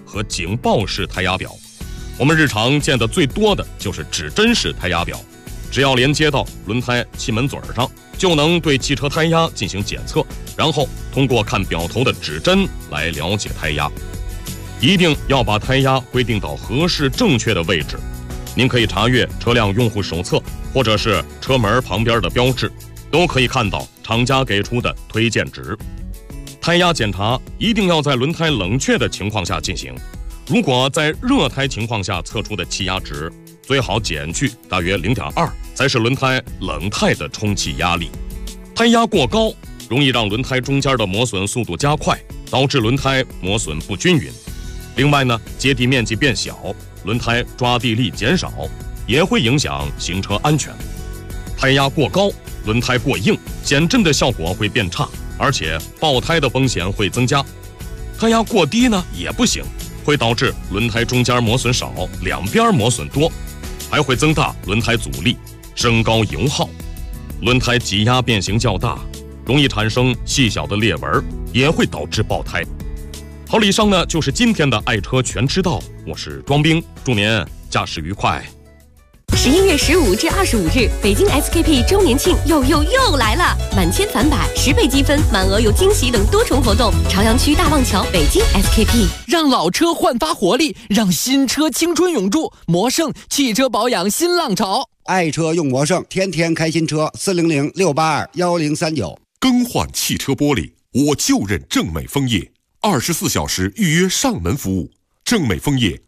和警报式胎压表。我们日常见的最多的就是指针式胎压表，只要连接到轮胎气门嘴上，就能对汽车胎压进行检测，然后通过看表头的指针来了解胎压。一定要把胎压规定到合适正确的位置。您可以查阅车辆用户手册，或者是车门旁边的标志，都可以看到厂家给出的推荐值。胎压检查一定要在轮胎冷却的情况下进行，如果在热胎情况下测出的气压值，最好减去大约 0.2， 才是轮胎冷态的充气压力。胎压过高容易让轮胎中间的磨损速度加快，导致轮胎磨损不均匀。另外呢，接地面积变小，轮胎抓地力减少，也会影响行车安全。胎压过高，轮胎过硬，减震的效果会变差，而且爆胎的风险会增加。胎压过低呢也不行，会导致轮胎中间磨损少，两边磨损多，还会增大轮胎阻力，升高油耗。轮胎挤压变形较大，容易产生细小的裂纹，也会导致爆胎。好了，以上呢就是今天的爱车全知道，我是庄兵，祝您驾驶愉快。 11月15至25日，北京 SKP 周年庆又来了！满千返百，10倍积分，满额有惊喜等多重活动。朝阳区大望桥北京 SKP， 让老车焕发活力，让新车青春永驻。魔盛汽车保养新浪潮， 爱车用魔盛，天天开新车。400-682-1039。 更换汽车玻璃，我就认正美枫叶，24小时预约上门服务。正美枫叶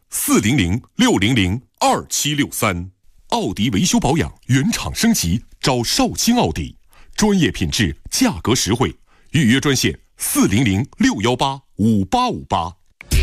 400-600-2763。奥迪维修保养原厂升级，找少卿奥迪，专业品质，价格实惠。预约专线400-618-5858。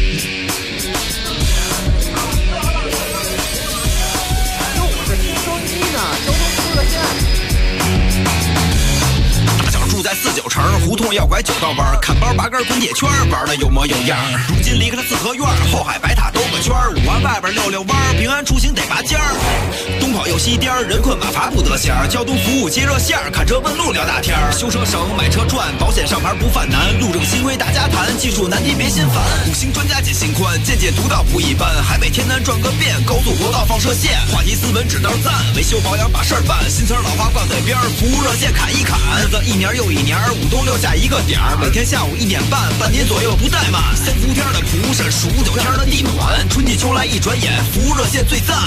住在49城，胡同要拐9道弯，看包拔根滚铁圈，玩的有模有样。如今离开了四合院，后海白塔兜个圈，5环外边溜弯，平安出行得拔尖儿。东跑右西颠，人困马乏不得闲，交通服务接热线，看车问路聊大天。修车省，买车赚，保险上牌不犯难，路政新规大家谈，技术难题别心烦。5星专家解心宽，见解独到不一般，海北天南转个遍，高速国道放射线，话题斯文指道赞，维修保养把事儿办，新词老话挂嘴边，服务热线砍一砍，日子一年又一年，5冬6夏一个点儿，每天下午1点半，半年左右不怠慢。3伏天的蒲扇，数9天的地暖，春季秋来一转眼，服务热线最赞。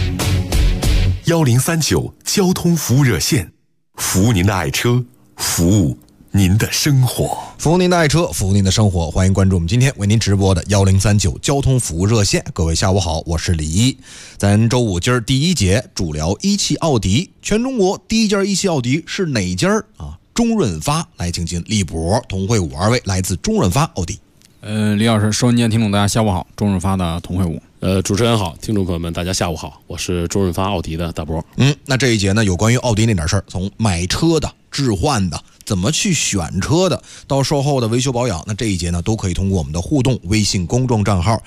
1039交通服务热线，服务您的爱车，服务您的生活， 服务您的爱车，服务您的生活。欢迎关注我们今天为您直播的1039交通服务热线。各位下午好，我是李一。咱周五今儿第一节主聊一汽奥迪，全中国第一家一汽奥迪是哪家啊？中润发来请进李博、童慧武二位来自中润发奥迪。 李老师，收音机听众大家下午好，中润发的童慧武。 主持人好，听众朋友们大家下午好，我是中润发奥迪的大博。 那这一节呢有关于奥迪那点事儿，从买车的、置换的、怎么去选车的，到售后的维修保养，那这一节呢都可以通过我们的互动微信公众账号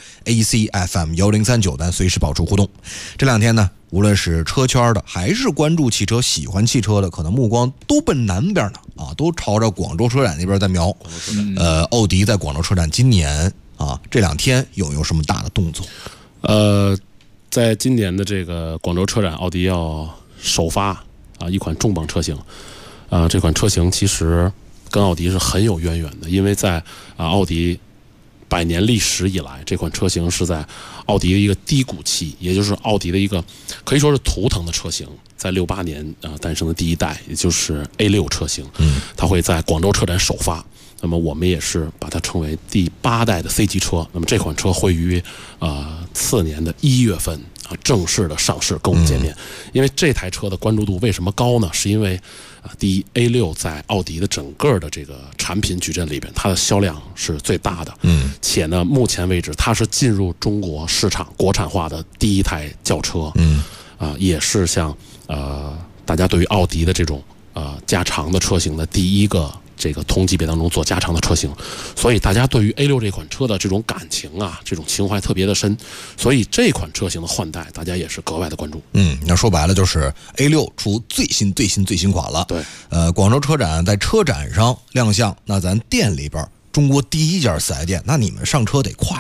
ACFM1039，咱随时保持互动。这两天呢，无论是车圈的还是关注汽车、喜欢汽车的，可能目光都奔南边呢啊，都朝着广州车展那边在瞄。奥迪在广州车展今年啊这两天有没有什么大的动作？ 在今年的这个广州车展，奥迪要首发啊一款重磅车型。这款车型其实跟奥迪是很有渊源的，因为在奥迪100年历史以来，这款车型是在奥迪的一个低谷期，也就是奥迪的一个可以说是图腾的车型，在68年诞生的第一代，也就是 A6 车型，它会在广州车展首发。那么我们也是把它称为第8代的 C 级车。那么这款车会于次年的1月份正式的上市跟我们见面。因为这台车的关注度为什么高呢？是因为第一 A6 在奥迪的整个的这个产品矩阵里边，它的销量是最大的。且呢，目前为止它是进入中国市场国产化的第一台轿车。也是像大家对于奥迪的这种加长的车型的第一个这个同级别当中做加长的车型，所以大家对于 A6 这款车的这种感情啊，这种情怀特别的深，所以这款车型的换代大家也是格外的关注。 那说白了就是 A6 出最新款了。 对， 广州车展在车展上亮相，那咱店里边中国第一家4S店，那你们上车得快。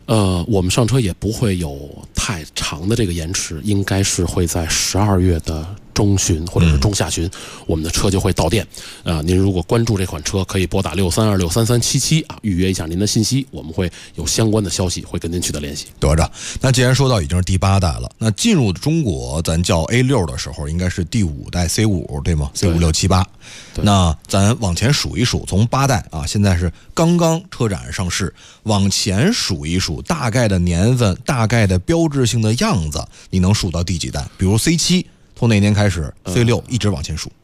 我们上车也不会有太长的这个延迟，应该是会在12月的中旬或者是中下旬，我们的车就会到店。您如果关注这款车，可以拨打632633377预约一下您的信息，我们会有相关的消息会跟您取得联系。 得着。那既然说到已经是第8代了，那进入中国咱叫 A6 的时候，应该是第5代 C5 对吗？ C5、6、7、8。那咱往前数一数，从8代啊，现在是刚刚车展上市，往前数一数，大概的年份，大概的标志性的样子，你能数到第几代？比如 C7 从哪年开始，C6 一直往前数。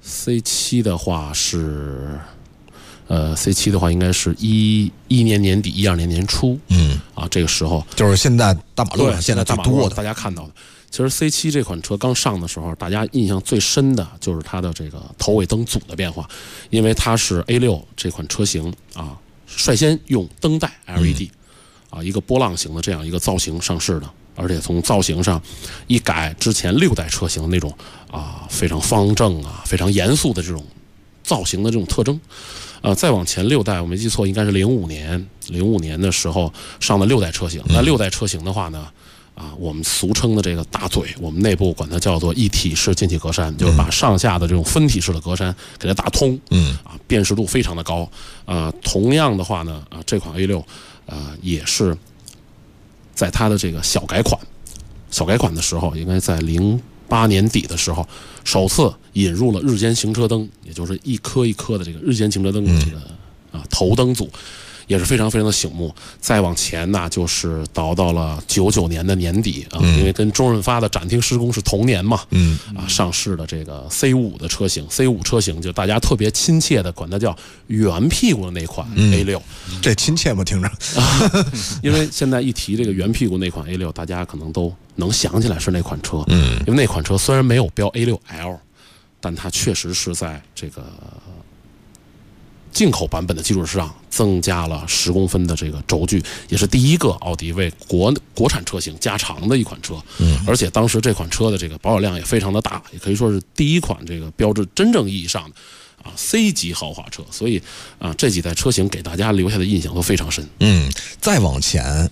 C7 的话是，C7 的话应该是11年年底，12年年初，这个时候就是现在大马路上现在最多的， 大家看到的。其实 C7 这款车刚上的时候，大家印象最深的就是它的这个头尾灯组的变化，因为它是 A6 这款车型啊，率先用灯带 LED 一个波浪形的这样一个造型上市的，而且从造型上一改之前6代车型那种非常方正非常严肃的这种造型的这种特征。再往前6代，我没记错，应该是05年的时候上的6代车型。那6代车型的话呢，我们俗称的这个大嘴，我们内部管它叫做一体式进气格栅，就是把上下的这种分体式的格栅给它打通，辨识度非常的高。同样的话呢，这款 A6 也是在它的这个小改款的时候，应该在08年底的时候，首次引入了日间行车灯，也就是一颗一颗的这个日间行车灯的这个头灯组，也是非常非常的醒目。再往前呢，就是倒到了99年的年底因为跟周润发的展厅施工是同年嘛，上市的这个 C5 的车型，C5 车型就大家特别亲切的管它叫圆屁股的那款 A6， 这亲切吗？听着因为现在一提这个圆屁股那款 A6，大家可能都能想起来是那款车，因为那款车虽然没有标 A6L， 但它确实是在这个进口版本的基础上增加了10公分的这个轴距，也是第一个奥迪为国产车型加长的一款车。而且当时这款车的这个保有量也非常的大，也可以说是第一款这个标志真正意义上的C 级豪华车。所以这几代车型给大家留下的印象都非常深。 再往前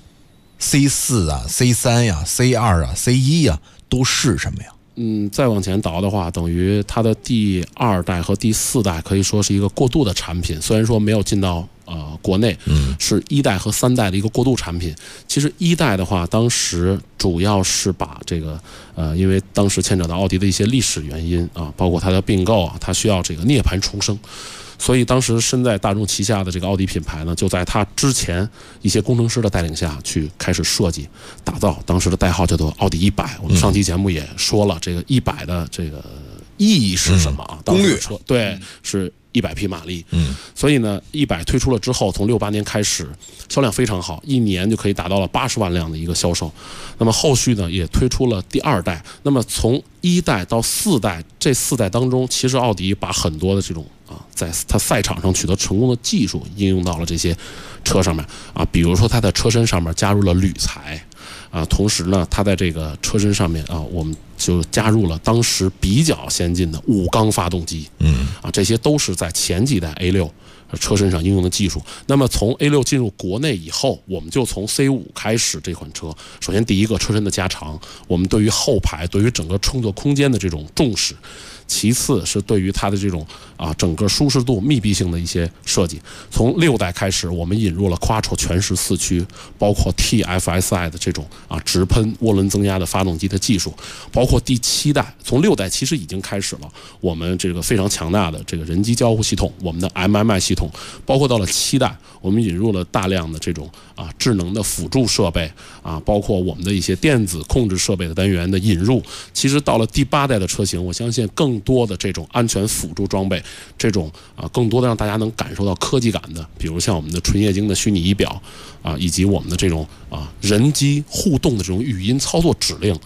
C4 啊 C3 呀 C2 啊 C1 呀都是什么呀？ 再往前倒的话，等于它的第2代和第4代可以说是一个过渡的产品，虽然说没有进到国内，是1代和3代的一个过渡产品。其实1代的话，当时主要是把这个因为当时牵扯到奥迪的一些历史原因包括它的并购它需要这个涅槃重生。所以当时身在大众旗下的这个奥迪品牌呢，就在它之前一些工程师的带领下去开始设计打造，当时的代号叫做奥迪100。我们上期节目也说了，这个100的这个意义是什么攻略车对是100匹马力。所以呢100推出了之后，从68年开始销量非常好，一年就可以达到了80万辆的一个销售。那么后续呢也推出了第2代。那么从1代到4代，这4代当中，其实奥迪把很多的这种在它赛场上取得成功的技术应用到了这些车上面比如说它在车身上面加入了铝材同时呢它在这个车身上面我们就加入了当时比较先进的5缸发动机这些都是在前几代 A6车身上应用的技术。那么从 A6 进入国内以后，我们就从 C5 开始这款车，首先第一个车身的加长，我们对于后排对于整个乘坐空间的这种重视，其次是对于它的这种整个舒适度密闭性的一些设计。从6代开始，我们引入了 Quattro 全时4驱，包括 TFSI 的这种直喷涡轮增压的发动机的技术，包括第7代，从6代其实已经开始了我们这个非常强大的这个人机交互系统，我们的 MMI 系统，包括到了7代，我们引入了大量的这种智能的辅助设备包括我们的一些电子控制设备的单元的引入。其实到了第8代的车型，我相信更多的这种安全辅助装备，这种更多的让大家能感受到科技感的，比如像我们的纯液晶的虚拟仪表以及我们的这种人机互动的这种语音操作指令，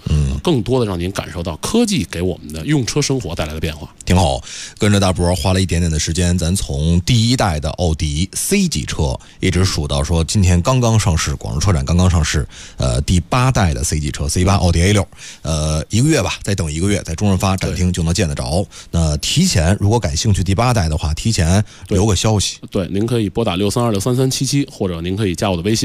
更多的让您感受到科技给我们的用车生活带来的变化。 挺好，跟着大波花了一点点的时间，咱从第一代的奥迪 C 级车一直数到说今天刚刚上市，广州车展刚刚上市，第8代的 C 级车 C8 奥迪 A6，一个月吧，再等一个月，在中润发展厅就能见得着。那提前如果感兴趣第8代的话，提前留个消息。 对，您可以拨打632633377，或者您可以加我的微信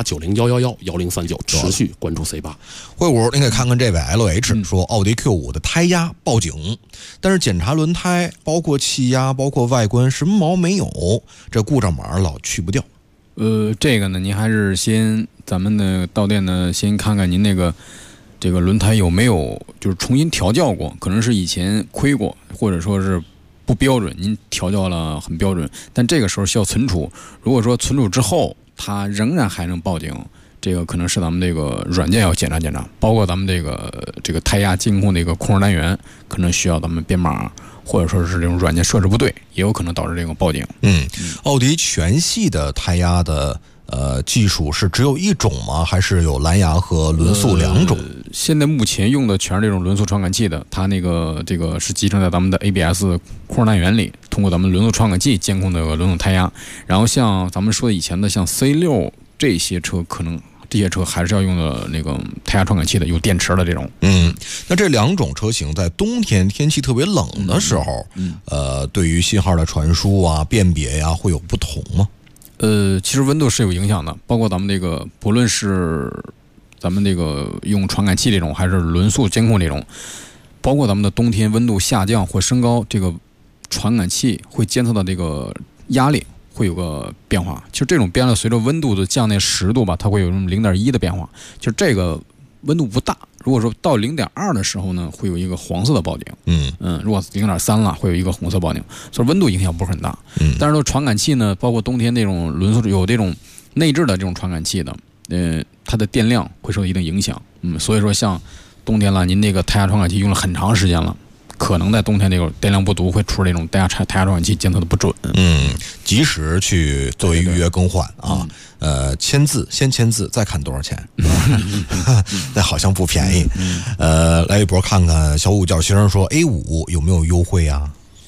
18901111039，持续关注 C8。 会武，您可以看看这位 LH 说，奥迪 Q5 的胎压报警，但是检查轮胎，包括气压，包括外观，什么毛没有，这故障码老去不掉。 这个呢，您还是咱们的到店呢，先看看您这个轮胎有没有就是重新调教过，可能是以前亏过，或者说是不标准，您调教了很标准，但这个时候需要存储。如果说存储之后它仍然还能报警，这个可能是咱们这个软件要检查检查，包括咱们这个胎压监控的一个控制单元，可能需要咱们编码，或者说是这种软件设置不对，也有可能导致这个报警。 奥迪全系的胎压的技术是只有一种吗？还是有蓝牙和轮速2种？ 现在目前用的全是这种轮速传感器的，它这个是集成在咱们的 ABS 控制单元里，通过咱们轮速传感器监控这个轮速胎压。然后像咱们说的以前的像 C6 这些车，可能这些车还是要用的那个胎压传感器的，有电池的这种。 那这2种车型在冬天天气特别冷的时候，对于信号的传输啊、辨别呀，会有不同吗？ 其实温度是有影响的，包括咱们这个不论是咱们这个用传感器这种，还是轮速监控这种，包括咱们的冬天温度下降或升高，这个传感器会监测到这个压力会有个变化。其实这种变化随着温度的降那10度吧，它会有0.1的变化。就这个温度不大，如果说到0.2的时候呢，会有一个黄色的报警。如果0.3了，会有一个红色报警。所以温度影响不是很大。但是说传感器呢，包括冬天那种轮速有这种内置的这种传感器的，它的电量会受一定影响。所以说像冬天了，您那个胎压传感器用了很长时间了，可能在冬天这个电量不足会出这种胎压传感器监测的不准。 及时去作为预约更换啊。先签字再看多少钱，那好像不便宜。来一波看看小五角星说 A5 有没有优惠啊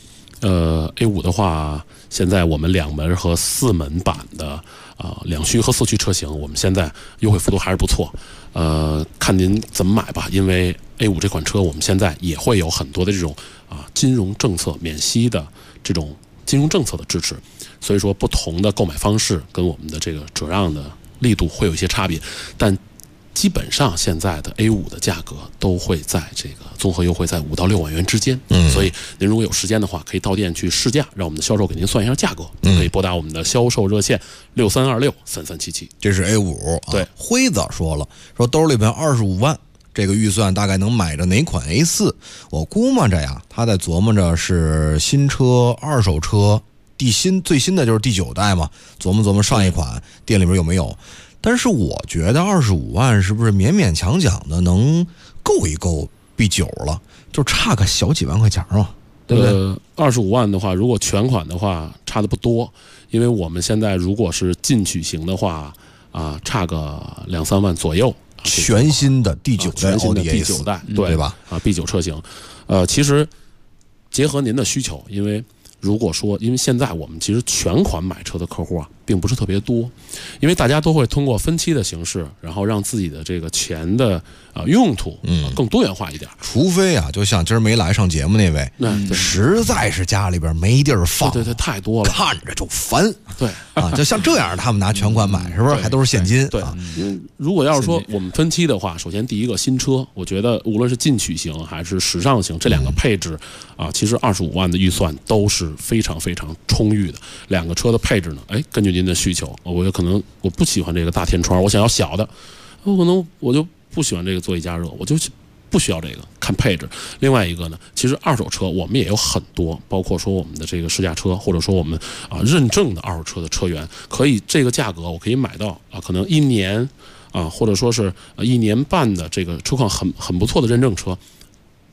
？A5 的话，现在我们2门和4门版的2驱和4驱车型，我们现在优惠幅度还是不错。看您怎么买吧，因为 A5 这款车我们现在也会有很多的这种金融政策免息的这种金融政策的支持，所以说不同的购买方式跟我们的这个折让的力度会有一些差别，但基本上现在的 A5 的价格都会在这个综合优惠在5到6万元之间。所以您如果有时间的话，可以到店去试驾，让我们的销售给您算一下价格。可以拨打我们的销售热线63263377。 这是 A5。 对， 辉子说兜里边25万。这个预算大概能买着哪款 A4？ 我估摸着呀，他在琢磨着是新车、二手车，最新的就是第9代嘛，琢磨上一款店里边有没有。但是我觉得25万是不是勉勉强强的能够一够 B9 了，就差个小几万块钱嘛，对不对 ？25万的话，如果全款的话，差的不多，因为我们现在如果是进取型的话，差个2-3万左右。 全新的第9代奥迪 A4， 对吧？B9 车型，其实结合您的需求，因为现在我们其实全款买车的客户并不是特别多，因为大家都会通过分期的形式，然后让自己的这个钱的用途更多元化一点。 除非就像今儿没来上节目那位，实在是家里边没地儿放， 对，太多了， 看着就烦。 对就像这样他们拿全款买，是不是还都是现金？ 对，如果要是说我们分期的话，首先第一个新车，我觉得无论是进取型还是时尚型，这2个配置其实25万的预算都是非常非常充裕的。2个车的配置呢，根据您的需求，我可能我不喜欢这个大天窗，我想要小的，可能我就不喜欢这个座椅加热，我就不需要这个，看配置。另外一个呢，其实二手车我们也有很多，包括说我们的这个试驾车，或者说我们认证的二手车的车源，可以这个价格我可以买到可能1年或者说是1年半的这个车况很不错的认证车。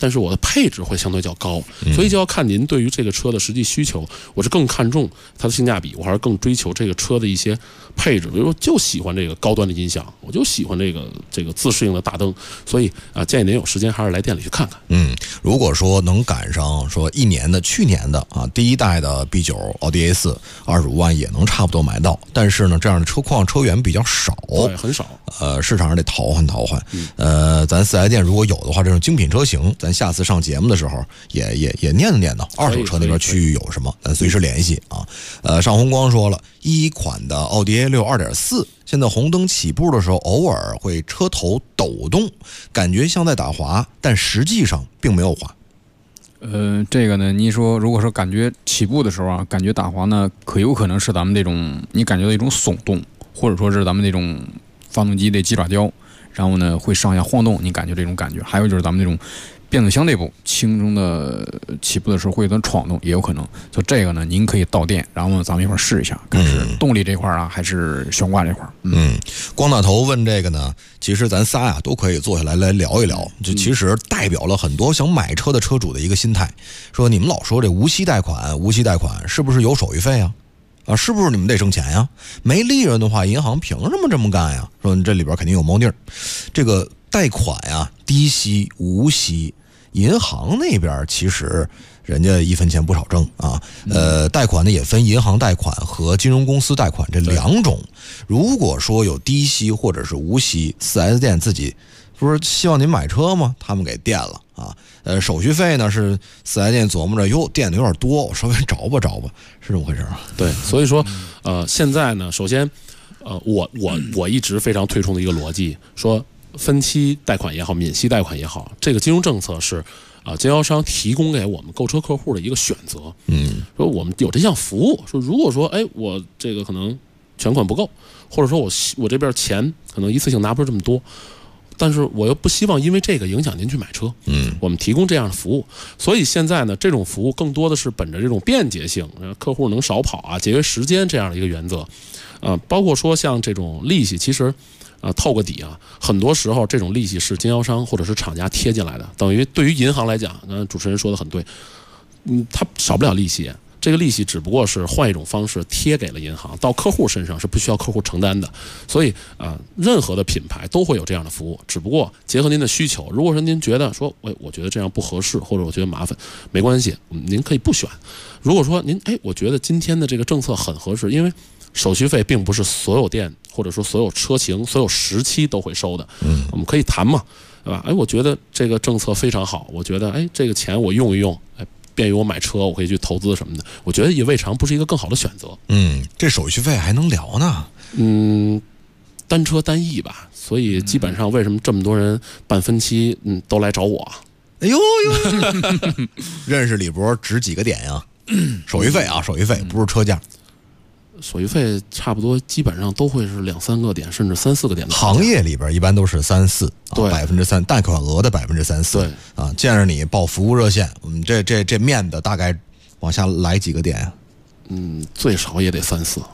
但是我的配置会相对较高，所以就要看您对于这个车的实际需求。我是更看重它的性价比，我还是更追求这个车的一些配置。比如说，就喜欢这个高端的音响，我就喜欢这个自适应的大灯，所以建议您有时间还是来店里去看看。 如果说能赶上说去年的第一代的 B9 奥迪 A4 25万也能差不多买到，但是呢，这样的车况车源比较少， 对，很少。 市场上得淘换。咱4S店如果有的话，这种精品车型，咱下次上节目的时候也念叨二手车那边区域有什么，咱随时联系啊。上红光说了，一款的奥迪 A6 2.4，现在红灯起步的时候，偶尔会车头抖动，感觉像在打滑，但实际上并没有滑。 这个呢，你说如果说感觉起步的时候感觉打滑呢，有可能是咱们这种你感觉到一种耸动，或者说是咱们这种发动机的鸡爪胶，然后呢会上下晃动，你感觉这种感觉。还有就是咱们这种变速箱内部轻中的起步的时候会有点闯动，也有可能。就这个呢，您可以到店，然后呢咱们一块儿试一下，看是动力这块还是悬挂这块。 光大头问这个呢，其实咱仨都可以坐下来聊一聊。就其实代表了很多想买车的车主的一个心态，说你们老说这无息贷款是不是有手续费啊？是不是你们得挣钱呀？没利润的话，银行凭什么这么干呀？说你这里边肯定有猫腻儿。这个贷款低息无息，银行那边其实人家1分钱不少挣贷款呢也分银行贷款和金融公司贷款这两种。如果说有低息或者是无息，4S店自己不是希望您买车吗？他们给垫了手续费呢是4S店琢磨着，垫的有点多，我稍微找吧，是这么回事吗？ 对，所以说现在呢，首先我一直非常推崇的一个逻辑，说分期贷款也好，免息贷款也好，这个金融政策是经销商提供给我们购车客户的一个选择。说我们有这项服务，说如果说我这个可能全款不够，或者说我这边钱可能一次性拿不出这么多，但是我又不希望因为这个影响您去买车，我们提供这样的服务。所以现在呢，这种服务更多的是本着这种便捷性，客户能少跑节约时间这样的一个原则。包括说像这种利息，其实透个底很多时候这种利息是经销商或者是厂家贴进来的，等于对于银行来讲，主持人说的很对，它少不了利息。这个利息只不过是换一种方式贴给了银行，到客户身上是不需要客户承担的。所以任何的品牌都会有这样的服务，只不过结合您的需求。如果说您觉得说我觉得这样不合适，或者我觉得麻烦，没关系，您可以不选。如果说您我觉得今天的这个政策很合适，因为手续费并不是所有店或者说所有车型所有时期都会收的，我们可以谈嘛，对吧？我觉得这个政策非常好，我觉得这个钱我用一用，便于我买车，我可以去投资什么的，我觉得也未尝不是一个更好的选择。 这手续费还能聊呢？ 单车单翼吧，所以基本上为什么这么多人办分期，都来找我？ 哎呦，认识李博值几个点呀？手续费手续费不是车价。 手续费差不多基本上都会是2、3个点，甚至3、4个点的。 行业里边一般都是3、4， 对 ，3%贷款额的3%、4%。对见着你报服务热线，我们这面的大概往下来几个点呀？ 最少也得3、4。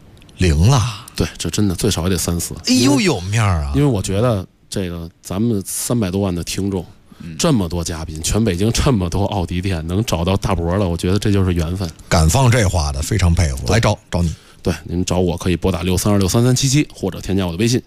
0了。 对，这真的最少也得3、4。 哎呦，有面啊！ 因为我觉得这个咱们300多万的听众，这么多嘉宾，全北京这么多奥迪店，能找到大博了，我觉得这就是缘分。 敢放这话的，非常佩服。来找你。 对，您找我可以拨打632633377，或者添加我的微信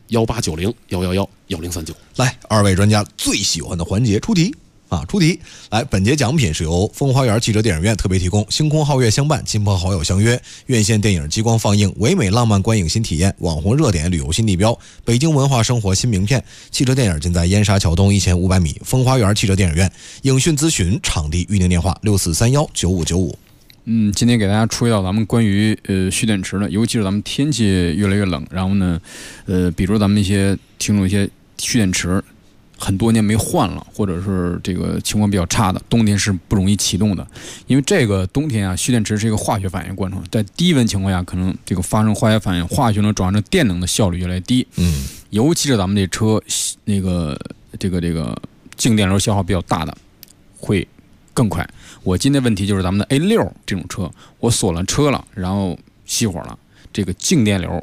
1890111039。 来，二位专家最喜欢的环节出题。来，本节奖品是由风花园汽车电影院特别提供，星空皓月相伴，亲朋好友相约，院线电影激光放映，唯美浪漫观影新体验，网红热点旅游新地标，北京文化生活新名片。汽车电影尽在燕莎桥东1500米风花园汽车电影院。影讯咨询场地预订电话64319595。 今天给大家出一道咱们关于蓄电池的，尤其是咱们天气越来越冷，然后呢比如咱们一些听众一些蓄电池很多年没换了，或者是这个情况比较差的，冬天是不容易启动的。因为这个冬天蓄电池是一个化学反应过程，在低温情况下，可能这个发生化学反应，化学能转化成电能的效率越来越低。尤其是咱们这车这个静电流消耗比较大的，会更快。我今天问题就是咱们的 A6 这种车，我锁了车了，然后熄火了，这个静电流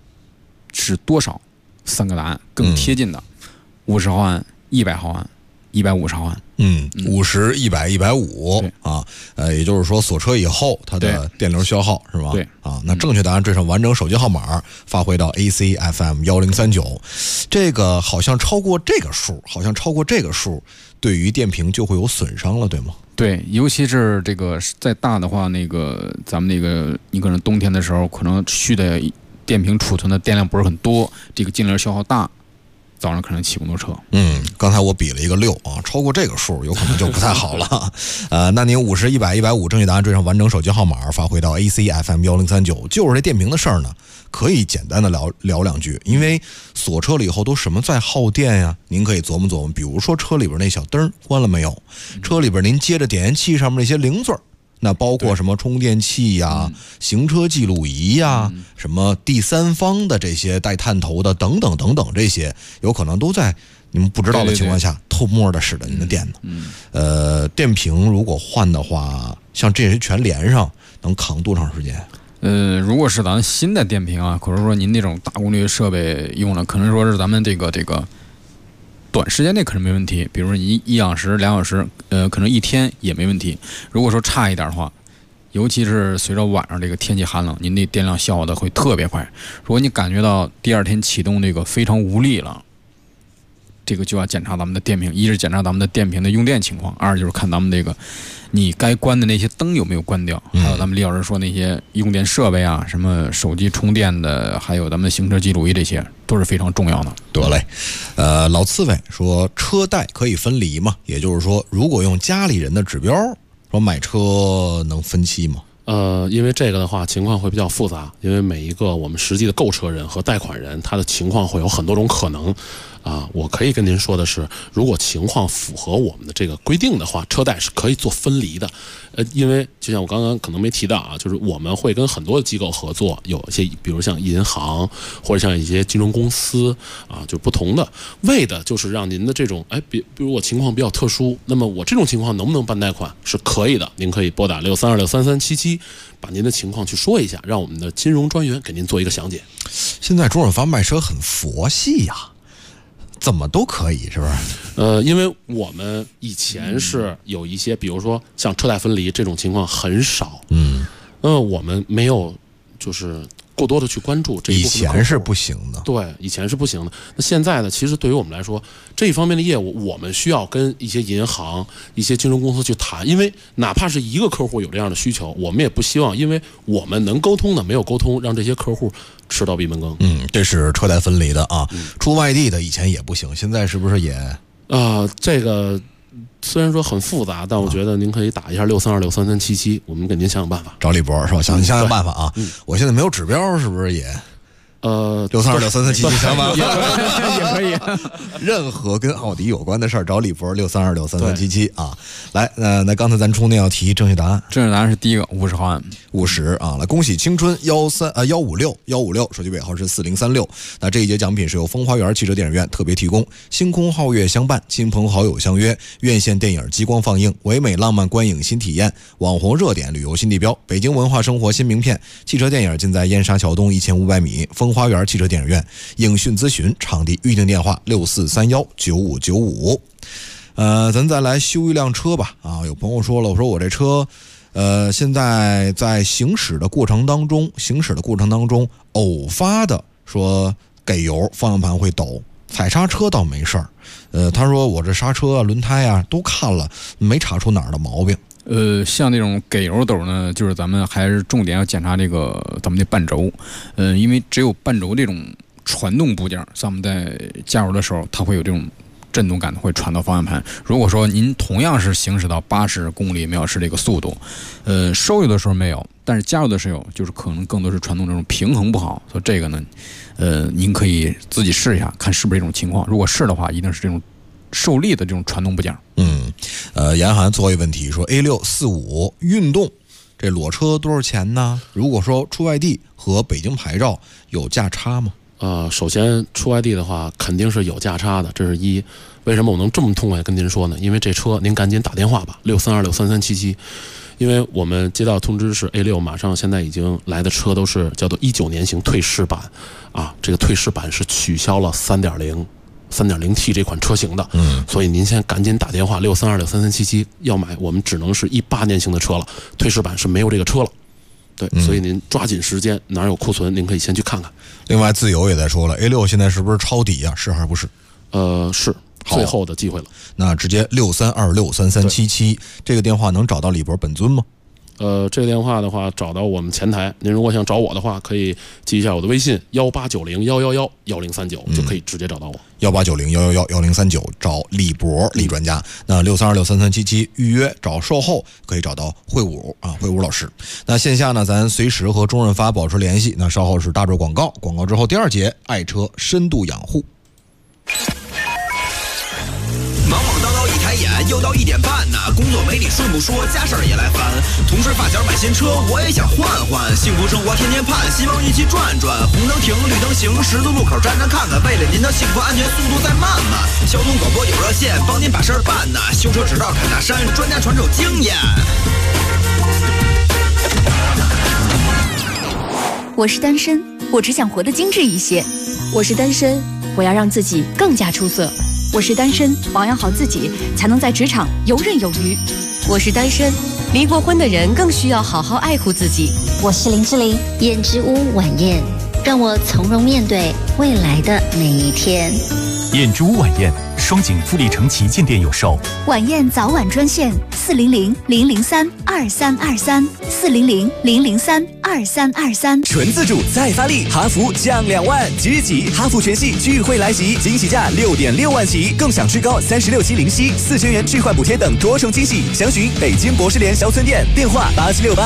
是多少？3个答案更贴近的。50毫安、100毫安、 150毫安。 50、100、150啊，也就是说锁车以后它的电流消耗是吧？ 对啊，那正确答案缀上完整手机号码，发回到 ACFM1039。这个好像超过这个数，对于电瓶就会有损伤了，对吗？ 对，尤其是这个再大的话，咱们你可能冬天的时候，可能蓄的电瓶储存的电量不是很多，这个净流消耗大。早上可能骑不动车。 刚才我比了一个6啊，超过这个数有可能就不太好了。那您50、100、150正确答案缀上完整手机号码，发回到 ACFM1039。就是这电瓶的事儿呢，可以简单的聊两句，因为锁车了以后都什么在耗电呀？您可以琢磨琢磨，比如说车里边那小灯关了没有？车里边您接着点烟器上面那些零嘴儿。那包括什么充电器呀、行车记录仪呀、什么第三方的这些带探头的等等等等，这些有可能都在你们不知道的情况下偷摸的使得您的电呢。电瓶如果换的话，像这些全连上，能扛多长时间？ 如果是咱新的电瓶啊，或者说您那种大功率设备用了，可能说是咱们这个短时间内可能没问题，比如说你1小时、2小时，可能1天也没问题。如果说差一点的话，尤其是随着晚上这个天气寒冷，您那电量消耗的会特别快。如果你感觉到第2天启动这个非常无力了，这个就要检查咱们的电瓶，一是检查咱们的电瓶的用电情况，二就是看咱们这个你该关的那些灯有没有关掉，还有咱们李老师说那些用电设备啊，什么手机充电的，还有咱们的行车记录仪，这些都是非常重要的。 得嘞，老刺猬说车贷可以分离吗？也就是说，如果用家里人的指标说买车能分期吗？ 因为这个的话情况会比较复杂，因为每一个我们实际的购车人和贷款人，他的情况会有很多种可能。我可以跟您说的是，如果情况符合我们的这个规定的话，车贷是可以做分离的。因为就像我刚刚可能没提到啊，就是我们会跟很多的机构合作，有一些比如像银行或者像一些金融公司啊，就不同的，为的就是让您的这种比如我情况比较特殊，那么我这种情况能不能办贷款是可以的。您可以拨打632633377，把您的情况去说一下，让我们的金融专员给您做一个详解。 现在中转房卖车很佛系呀。怎么都可以，是不是？ 因为我们以前是有一些，比如说像车贷分离这种情况很少，我们没有就是过多的去关注这一部分的客户。 以前是不行的， 对，以前是不行的。那现在呢？其实对于我们来说，这一方面的业务，我们需要跟一些银行、一些金融公司去谈，因为哪怕是一个客户有这样的需求，我们也不希望，因为我们能沟通的没有沟通，让这些客户吃到闭门羹。 这是车贷分离的啊。出外地的以前也不行，现在是不是也？ 这个虽然说很复杂，但我觉得您可以打一下632633377，我们给您想想办法。 找李博是吧？想办法啊！我现在没有指标，是不是也？632633377想办法也可以。 任何跟奥迪有关的事儿，找李博632633377啊！来，那刚才咱出那道题，正确答案是第一个50毫安 ，50啊！来，恭喜青春156，手机尾号是4036。那这一节奖品是由风花园汽车电影院特别提供，星空皓月相伴，亲朋好友相约，院线电影激光放映，唯美浪漫观影新体验，网红热点旅游新地标，北京文化生活新名片，汽车电影尽在燕莎桥东1500米，风花园汽车电影院。影讯咨询场地预订电话6431959595。咱再来修一辆车吧。有朋友说了，我说我这车现在在行驶的过程当中偶发的说给油方向盘会抖，踩刹车倒没事儿。他说我这刹车啊轮胎啊都看了，没查出哪儿的毛病。 像那种给油斗呢，就是咱们还是重点要检查这个咱们的半轴，因为只有半轴这种传动部件，咱们在加油的时候，它会有这种震动感，会传到方向盘。如果说您同样是行驶到80公里每小时这个速度，收油的时候没有，但是加油的时候就是可能更多是传动这种平衡不好，所以这个呢，您可以自己试一下，看是不是这种情况。如果是的话，一定是这种受力的这种传动部件。 严寒最后一个问题说 A645运动这裸车多少钱呢？如果说出外地和北京牌照有价差吗？ 首先出外地的话肯定是有价差的，这是一。为什么我能这么痛快跟您说呢？因为这车您赶紧打电话吧，632633377，因为我们接到通知是 A6 马上现在已经来的车都是叫做19年型退市版啊，这个退市版是取消了3.0 3.0T 这款车型的。所以您先赶紧打电话632633377，要买我们只能是18年型的车了，退市版是没有这个车了。对，所以您抓紧时间，哪有库存您可以先去看看。 另外，自由也在说了 ，A6 现在是不是抄底啊？是还是不是？ 是最后的机会了。 那直接632633377这个电话能找到李博本尊吗？ 这个电话的话，找到我们前台。您如果想找我的话，可以记一下我的微信1890111039，就可以直接找到我。 1890111039找李博李专家。那632633377预约找售后可以找到惠武啊，惠武老师。那线下呢，咱随时和中润发保持联系。那稍后是大轴广告，广告之后第二节爱车深度养护。 忙忙叨叨一抬眼，又到1点半呢。工作没理顺不说，家事儿也来烦。同事发小买新车，我也想换换。幸福生活天天盼，希望一起转转。红灯停，绿灯行，十字路口站站看看。为了您的幸福安全，速度再慢慢。交通广播有热线，帮您把事儿办呢。修车指导侃大山，专家传授经验。 我是单身，我只想活得精致一些。 我是单身，我要让自己更加出色。 我是单身，保养好自己，才能在职场游刃有余。 我是单身，离过婚的人更需要好好爱护自己。 我是林志玲，燕之屋晚宴，让我从容面对未来的每一天。 燕之屋晚宴，双井富力城旗舰店有售。 晚宴早晚专线400-003-2323，400-003-2323。 纯自主再发力，哈弗降2万，即日起哈弗全系聚会来袭，惊喜价6.6万起，更享最高36期零息，4000元置换补贴等多重惊喜。详询北京博士联小村店，电话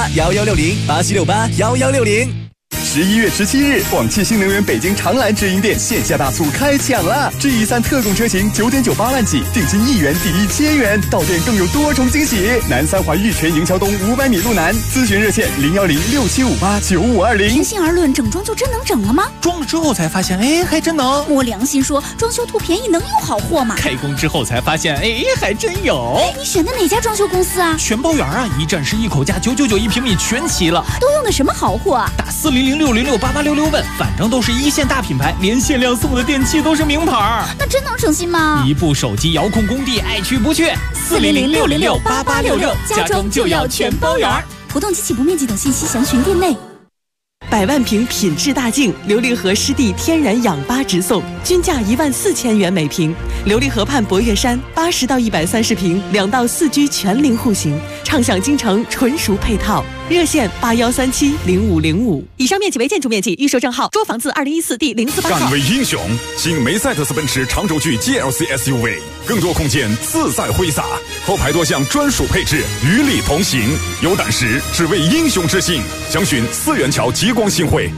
87681160，87681160。 11月17日，广汽新能源北京长蓝直营店线下大促开抢了 ！G13 特供车型9.98万起，定金1元抵1000元，到店更有多重惊喜。南三环玉泉营桥东500米路南，咨询热线01067589520。 平心而论，整装就真能整了吗？ 装了之后才发现，还真能。 摸良心说，装修图便宜能有好货吗？ 开工之后才发现，还真有。 你选的哪家装修公司啊？ 全包圆啊，一站式一口价999一平米全齐了。 都用的什么好货啊？ 打400668866问，反正都是一线大品牌，连限量送的电器都是名牌。 那真能省心吗？ 一部手机遥控工地，爱去不去。 400668866，家装就要全包圆。活动及起步面积等信息详询店内。 100万瓶品质大净琉璃河湿地天然氧吧直送，均价14000元每瓶。琉璃河畔博岳山80到130平，2到4居全龄户型，畅享京城纯熟配套。热线81370505。以上面积为建筑面积，预售证号：捉房子2014第048号。 敢为英雄，新梅赛德斯奔驰长轴距 GLC SUV， 更多空间自在挥洒，后排多项专属配置与你同行。有胆识，只为英雄之心。详询4元桥极光新会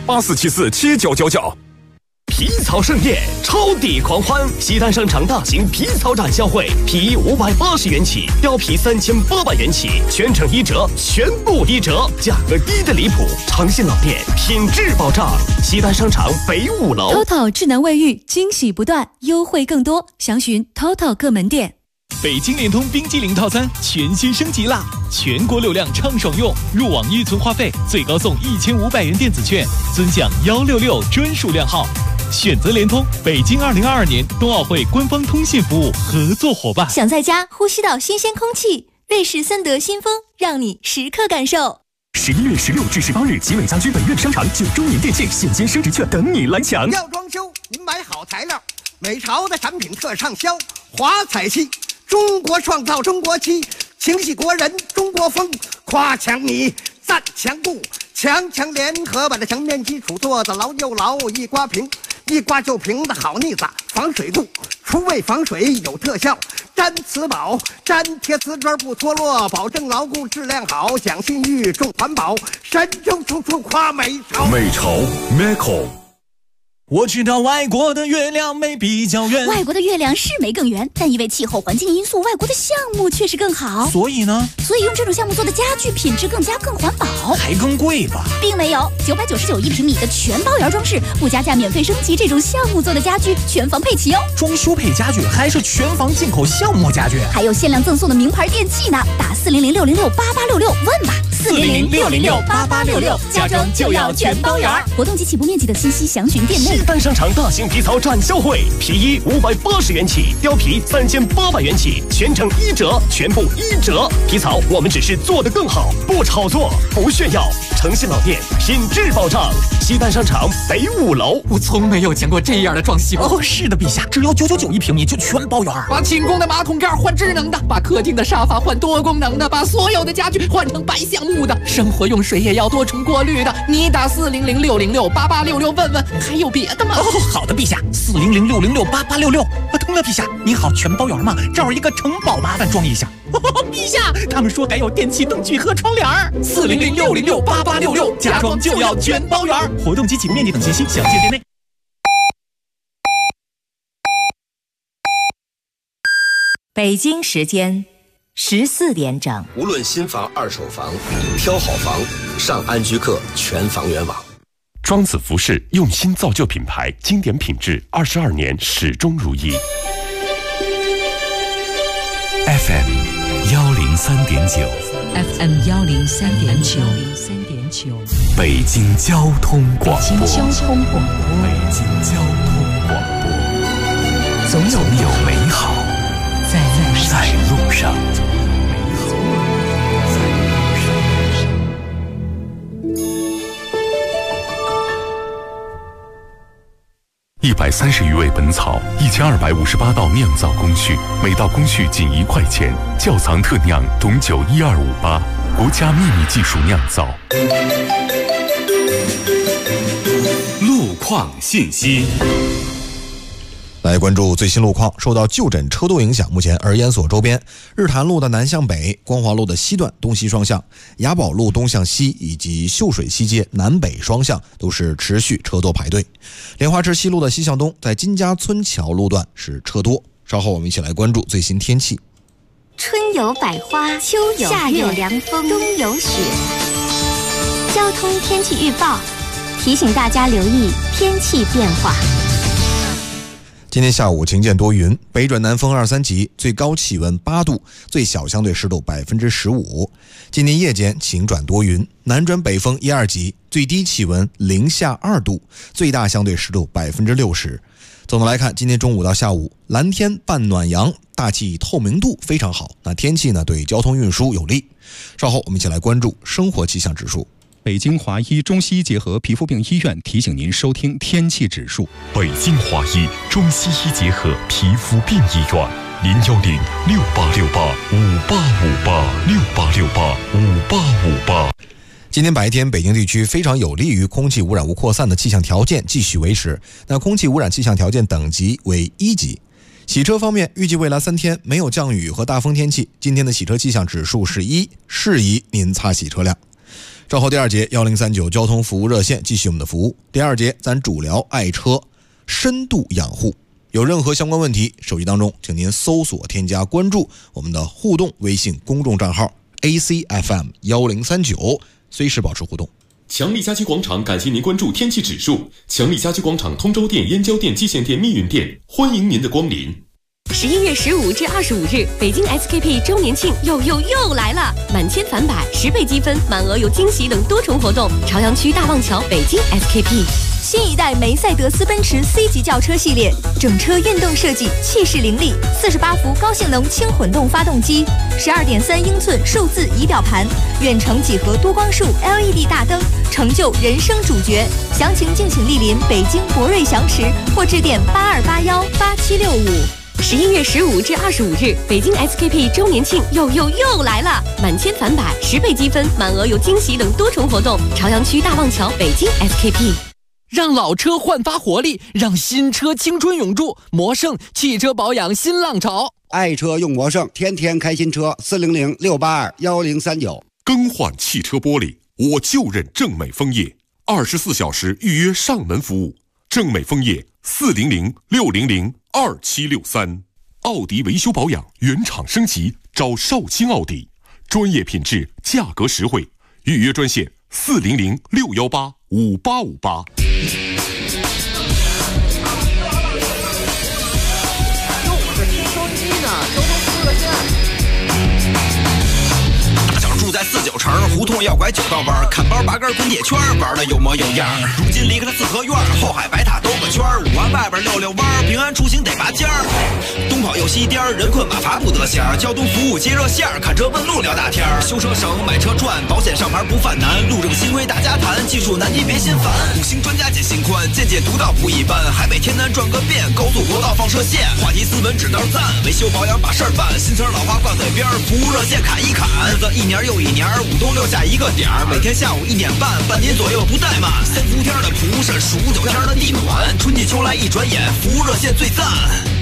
84747999。 皮草盛宴，超抵狂欢！西单商场大型皮草展销会，皮衣580元起，貂皮3800元起，全程1折，全部1折，价格低得离谱。长信老店，品质保障。西单商场北5楼。 TOTO 智能卫浴，惊喜不断，优惠更多，详询 TOTO 各门店。 北京联通冰激凌套餐全新升级啦！全国流量畅爽用，入网预存话费最高送1500元电子券，尊享166专属量号。选择联通，北京2022年冬奥会官方通信服务合作伙伴。 想在家呼吸到新鲜空气，瑞士森德新风让你时刻感受。 11月16至18日，集美家居本院商场9周年店庆现金升值券等你来抢。 要装修，您买好材料，美潮的产品特畅销，华彩漆，中国创造中国漆，情系国人中国风，夸强你赞强不，强联合把这墙面基础做得牢又牢，一刮平。一刮就平的好腻子，防水度，除味防水有特效，粘瓷宝，粘贴瓷砖不脱落，保证牢固质量好，讲信誉重环保，神州处处夸美潮。 美潮 Meco。 我知道外国的月亮没比较圆， 外国的月亮是没更圆，但因为气候环境因素，外国的项目确实更好。 所以呢？ 所以用这种项目做的家具品质更环保， 还更贵吧？ 并没有，999一平米的全包圆装饰，不加价免费升级，这种项目做的家具全房配齐哦。 装修配家具还是全房进口项目家具， 还有限量赠送的名牌电器呢。打400668866问吧，400668866，家装就要全包圆。活动及起步面积的信息详询店内。 西单商场大型皮草展销会，皮衣580元起，貂皮3800元起，全程1折，全部1折。皮草我们只是做得更好，不炒作，不炫耀。诚信老店，品质保障。西单商场北5楼。 我从没有见过这样的装修。 哦，是的，陛下，只要9991平米就全包圆。 把寝宫的马桶盖换智能的，把客厅的沙发换多功能的，把所有的家具换成白橡木的，生活用水也要多重过滤的。你打400-606-8866问问，还有别的吗？ 哦，好的，陛下，400-606-8866。通了，陛下，您好，全包圆吗？这儿一个城堡，麻烦装一下。陛下，他们说改有电器灯具和窗帘，400-606-8866，家装就要全包圆。活动及起步面积等信息，详见店内。 北京时间14点整。 无论新房、二手房，挑好房，上安居客全房源网。 庄子服饰用心造就品牌，经典品质，22年始终如一。 FM 103.9 FM 103.9 北京交通广播。 北京交通广播，总有美好在路上。 130余味本草，1258道酿造工序，每道工序仅1块钱。窖藏特酿董酒1258，国家秘密技术酿造。 路况信息。 来关注最新路况。受到旧诊车多影响，目前儿研所周边日坛路的南向北、光华路的西段东西双向、雅宝路东向西以及秀水西街南北双向都是持续车多排队。莲花池西路的西向东，在金家村桥路段是车多。稍后我们一起来关注最新天气。 春有百花，秋有夏有凉风，冬有雪。交通天气预报提醒大家留意天气变化。 今天下午晴间多云，北转南风2、3级，最高气温8度，最小相对湿度15%。今天夜间晴转多云，南转北风1、2级，最低气温0下2度，最大相对湿度60%。总的来看，今天中午到下午，蓝天半暖阳，大气透明度非常好。那天气呢，对交通运输有利。稍后我们一起来关注生活气象指数。 北京华医中西医结合皮肤病医院提醒您收听天气指数。 北京华医中西医结合皮肤病医院，010-6868-5858，6868-5858。 今天白天，北京地区非常有利于空气污染物扩散的气象条件继续维持。那空气污染气象条件等级为1级。洗车方面，预计未来3天没有降雨和大风天气，今天的洗车气象指数是1，适宜您擦洗车辆。稍后第2节1039交通服务热线继续我们的服务。第2节咱主聊爱车深度养护，有任何相关问题，手机当中请您搜索添加关注我们的互动微信公众账号 ACFM 1039，随时保持互动。 强力家居广场感谢您关注天气指数。强力家居广场通州店、燕郊店、蓟县店、密云店，欢迎您的光临。 11月15至25日，北京 SKP 周年庆又来了！满千返百，10倍积分，满额有惊喜等多重活动。朝阳区大望桥北京 SKP。 新一代梅赛德斯奔驰 C 级轿车系列，整车运动设计，气势凌厉，48伏高性能轻混动发动机，12.3英寸数字仪表盘，远程几何多光束 LED 大灯，成就人生主角。详情敬请莅临北京博瑞祥驰或致电82818765。 11月15至25日，北京 SKP 周年庆又来了！满千返百，10倍积分，满额有惊喜等多重活动。朝阳区大望桥北京 SKP。 让老车焕发活力，让新车青春永驻。魔胜汽车保养新浪潮， 爱车用魔胜，天天开新车。400-682-1039。 更换汽车玻璃，我就认正美枫叶，24小时预约上门服务。正美枫叶400-600-2763。奥迪维修保养原厂升级，找绍兴奥迪，专业品质，价格实惠。预约专线400-618-5858。 大小住在49城，胡同通要拐九道弯，看包拔根滚铁圈，玩的有模有样。如今离开了四合院，后海白塔兜个圈，5环外边溜溜弯，平安出行得拔尖儿。东跑右西颠，人困马乏不得闲，交通服务接热线，看车问路聊大天。修车省，买车赚，保险上牌不犯难，路政新规大家谈，技术难题别心烦。5星专家解心宽，见解独到不一般，海北天南转个遍，高速国道放射线，话题斯文指道赞，维修保养把事儿办，新词老话挂嘴边，服务热线砍一砍，日子一年又一年，5东6下一个点儿，每天下午1点半，半年左右不怠慢。3伏天的蒲扇，数9天的地暖，春季秋来一转眼，服务热线最赞。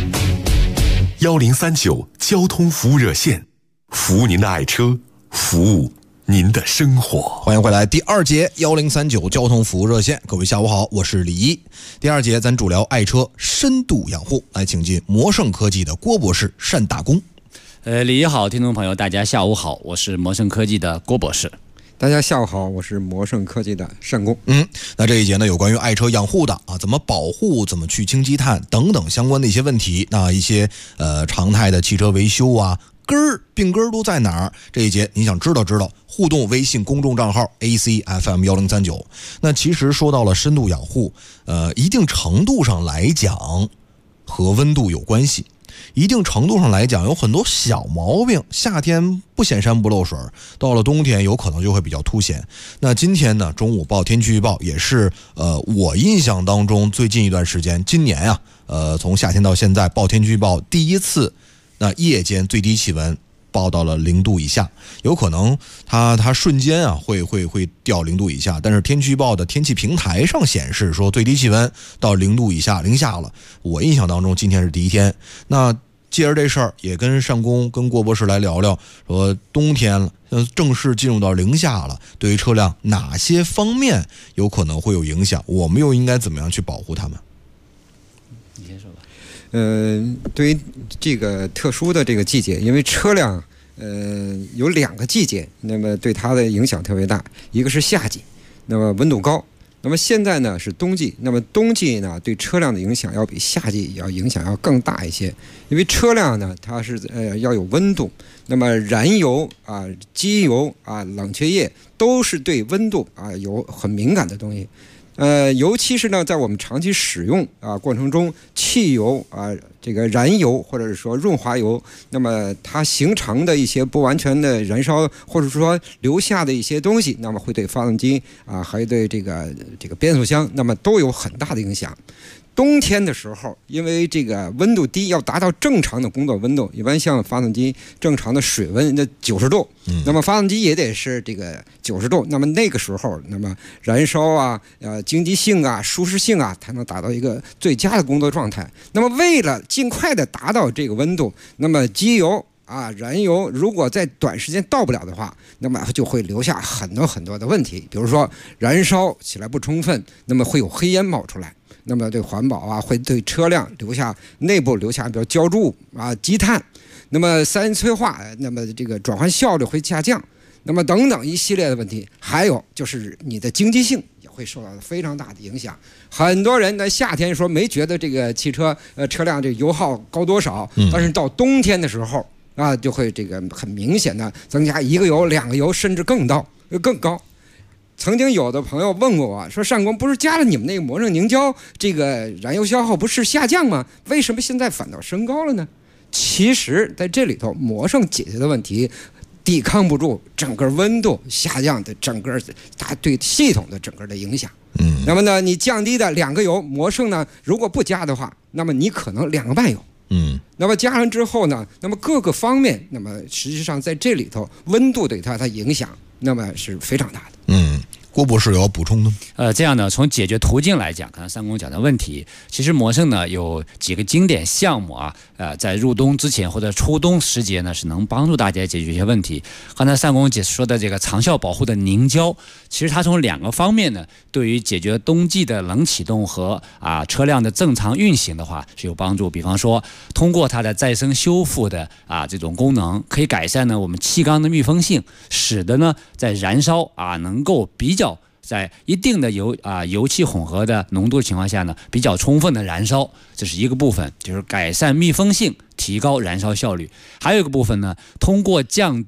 1039交通服务热线，服务您的爱车，服务您的生活。 欢迎回来，第2节1039交通服务热线，各位下午好，我是李一。第2节咱主聊爱车深度养护，来请进摩盛科技的郭博士单大功。 李一好，听众朋友大家下午好，我是摩盛科技的郭博士。 大家下午好，我是摩盛科技的单工。 那这一节呢，有关于爱车养护的啊，怎么保护，怎么去清积碳等等相关的一些问题。那一些常态的汽车维修啊，病根都在哪儿？这一节你想知道，互动微信公众账号 ACFM1039。那其实说到了深度养护，一定程度上来讲和温度有关系。一定程度上来讲，有很多小毛病，夏天不显山不漏水，到了冬天有可能就会比较凸显。那今天呢，中午报天气预报也是我印象当中最近一段时间，今年啊，从夏天到现在报天气预报第一次，那夜间最低气温报到了0度以下，有可能它瞬间啊会掉0度以下，但是天气预报的天气平台上显示说最低气温到0度以下，零下了。我印象当中今天是第一天。那借着这事儿也跟单工跟郭博士来聊聊，说冬天了，正式进入到零下了，对于车辆哪些方面有可能会有影响，我们又应该怎么样去保护它们？ 你先说吧。 对于这个特殊的这个季节，因为车辆有2个季节，那么对它的影响特别大。一个是夏季，那么温度高；那么现在呢是冬季，那么冬季呢对车辆的影响要比夏季影响要更大一些。因为车辆呢它是要有温度，那么燃油啊、机油啊、冷却液都是对温度啊有很敏感的东西。尤其是呢，在我们长期使用过程中，汽油这个燃油或者是说润滑油，那么它形成的一些不完全的燃烧，或者说留下的一些东西，那么会对发动机还有对这个变速箱，那么都有很大的影响。冬天的时候，因为这个温度低，要达到正常的工作温度，一般像发动机正常的水温那90度，那么发动机也得是这个90度。那么那个时候，那么燃烧经济性舒适性才能达到一个最佳的工作状态。那么为了尽快的达到这个温度，那么机油燃油如果在短时间到不了的话，那么就会留下很多的问题，比如说燃烧起来不充分，那么会有黑烟冒出来。那么对环保会对车辆内部留下比如浇筑积碳，那么三元催化，那么这个转换效率会下降，那么等等一系列的问题。还有就是你的经济性也会受到非常大的影响。很多人在夏天说没觉得这个汽车车辆这油耗高多少，但是到冬天的时候就会这个很明显的增加1个油、2个油，甚至更高。曾经有的朋友问过我说，单工不是加了你们那个摩盛凝胶，这个燃油消耗不是下降吗？为什么现在反倒升高了呢？其实在这里头，摩盛解决的问题抵抗不住整个温度下降的整个它对系统的整个的影响。那么呢，你降低的2个油，摩盛呢如果不加的话，那么你可能2个半油。那么加上之后呢，那么各个方面，那么实际上在这里头温度对它的影响，那么是非常大的。 郭博士有要补充的？ 这样呢，从解决途径来讲，刚才单工讲的问题，其实摩盛呢有几个经典项目在入冬之前或者初冬时节呢，是能帮助大家解决一些问题。刚才单工说的这个长效保护的凝胶，其实它从2个方面呢，对于解决冬季的冷启动和车辆的正常运行的话是有帮助。比方说，通过它的再生修复的这种功能，可以改善呢我们气缸的密封性，使得呢在燃烧能够比较在一定的油气混合的浓度情况下呢，比较充分的燃烧，这是一个部分，就是改善密封性，提高燃烧效率。还有一个部分呢，通过降低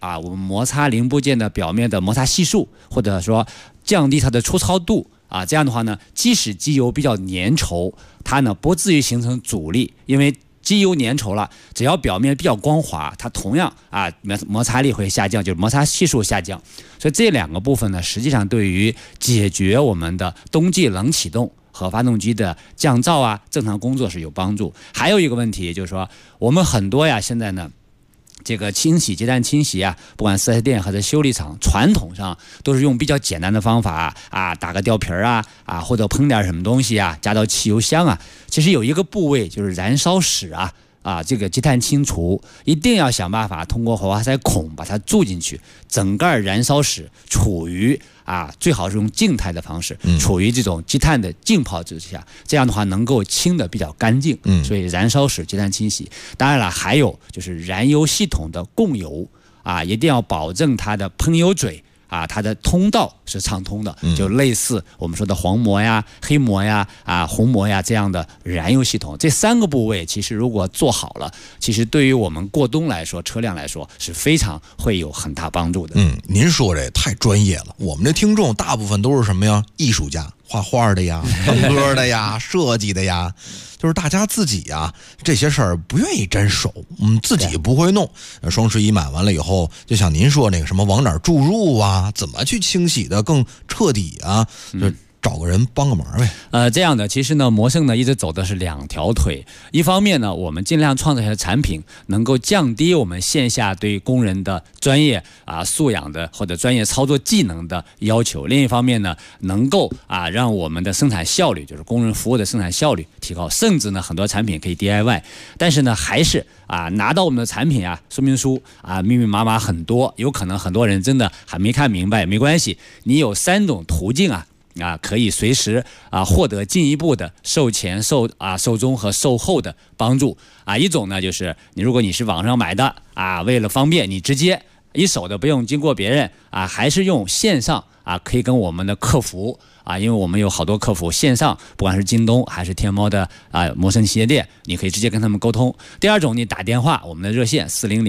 我们摩擦零部件的表面的摩擦系数，或者说降低它的粗糙度这样的话呢，即使机油比较粘稠，它呢不至于形成阻力，因为机油粘稠了，只要表面比较光滑，它同样摩擦力会下降，就是摩擦系数下降。所以这2个部分呢，实际上对于解决我们的冬季冷启动和发动机的降噪正常工作是有帮助。还有一个问题就是说，我们很多现在呢，这个清洗阶段清洗不管4S店还是修理厂，传统上都是用比较简单的方法打个吊瓶或者喷点什么东西加到汽油箱其实有一个部位就是燃烧室这个积碳清除一定要想办法通过活塞孔把它注进去，整个燃烧室处于最好是用静态的方式，处于这种积碳的浸泡之下，这样的话能够清的比较干净。所以燃烧室积碳清洗，当然了，还有就是燃油系统的供油一定要保证它的喷油嘴它的通道是畅通的，就类似我们说的黄膜黑膜红膜这样的燃油系统，这3个部位其实如果做好了，其实对于我们过冬来说，车辆来说是非常会有很大帮助的。 您说这太专业了，我们的听众大部分都是什么呀？艺术家，画画的呀，唱歌的呀，设计的呀。就是大家自己这些事儿不愿意沾手，自己不会弄。双11买完了以后，就像您说那个什么往哪儿注入怎么去清洗的更彻底就找个人帮个忙呗。 这样的，其实呢，摩胜呢一直走的是2条腿。一方面呢，我们尽量创造一些产品，能够降低我们线下对工人的专业素养的或者专业操作技能的要求。另一方面呢，能够让我们的生产效率，就是工人服务的生产效率提高。甚至呢，很多产品可以 DIY， 但是呢，还是拿到我们的产品说明书密密麻麻很多，有可能很多人真的还没看明白，没关系，你有3种途径可以随时获得进一步的售前、售中和售后的帮助一种呢，就是如果你是网上买的为了方便，你直接一手的不用经过别人还是用线上可以跟我们的客服因为我们有好多客服线上，不管是京东还是天猫的摩胜企业店，你可以直接跟他们沟通。第2种，你打电话，我们的热线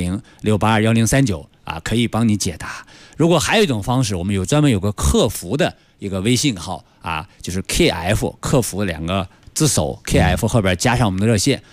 400-682-1039可以帮你解答。如果还有一种方式，我们专门有个客服的一个微信号就是 KF 客服2个字首 KF 后边加上我们的热线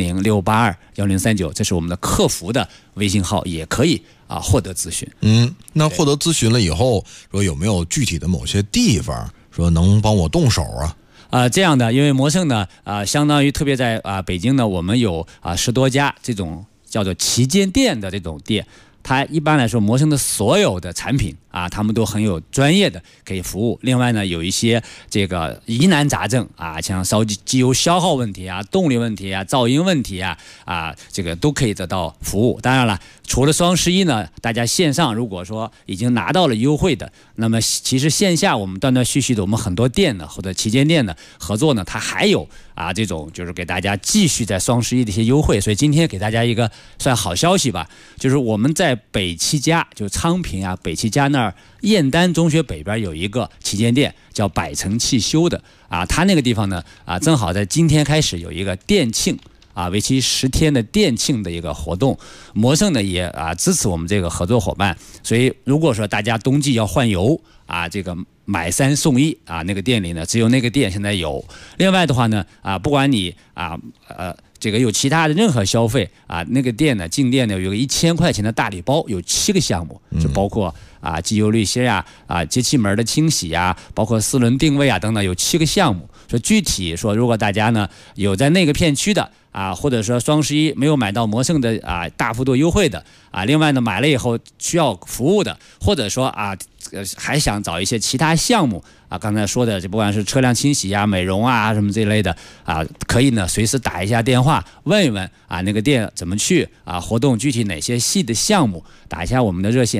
400-682-1039，这是我们的客服的微信号，也可以获得咨询。 那获得咨询了以后，说有没有具体的某些地方说能帮我动手这样的，因为摩胜呢相当于特别在北京呢，我们有10多家这种叫做旗舰店的这种店。它一般来说，摩胜的所有的产品他们都很有专业的可以服务。另外呢，有一些这个疑难杂症像烧机油消耗问题动力问题噪音问题这个都可以得到服务。当然了，除了双11呢，大家线上如果说已经拿到了优惠的，那么其实线下我们断断续续的，我们很多店呢或者旗舰店的合作呢，它还有这种就是给大家继续在双11的一些优惠。所以今天给大家一个算好消息吧，就是我们在北七家，就昌平北七家那儿燕丹中学北边有一个旗舰店叫百城汽修的它那个地方呢正好在今天开始有一个店庆为期10天的店庆的一个活动。摩胜呢也支持我们这个合作伙伴，所以如果说大家冬季要换油这个买3送1那个店里呢只有那个店现在有。另外的话呢不管你这个有其他的任何消费那个店呢进店呢有个1000块钱的大礼包，有7个项目，就包括机油滤芯节气门的清洗包括4轮定位等等，有7个项目。所以具体说，如果大家呢有在那个片区的或者说双11没有买到摩胜的大幅度优惠的另外呢买了以后需要服务的，或者说还想找一些其他项目刚才说的，不管是车辆清洗美容什么这类的可以呢随时打一下电话问一问那个店怎么去活动具体哪些细的项目，打一下我们的热线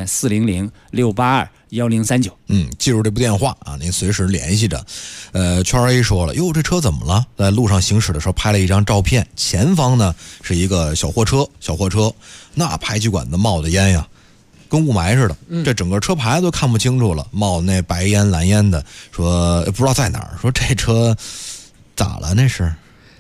400-682-1039。 记住这部电话您随时联系着。圈 A 说了，哟，这车怎么了？在路上行驶的时候拍了一张照片，前方呢是一个小货车，那排气管子冒的烟呀，跟雾霾似的，这整个车牌都看不清楚了，冒那白烟蓝烟的，说不知道在哪儿，说这车咋了那是？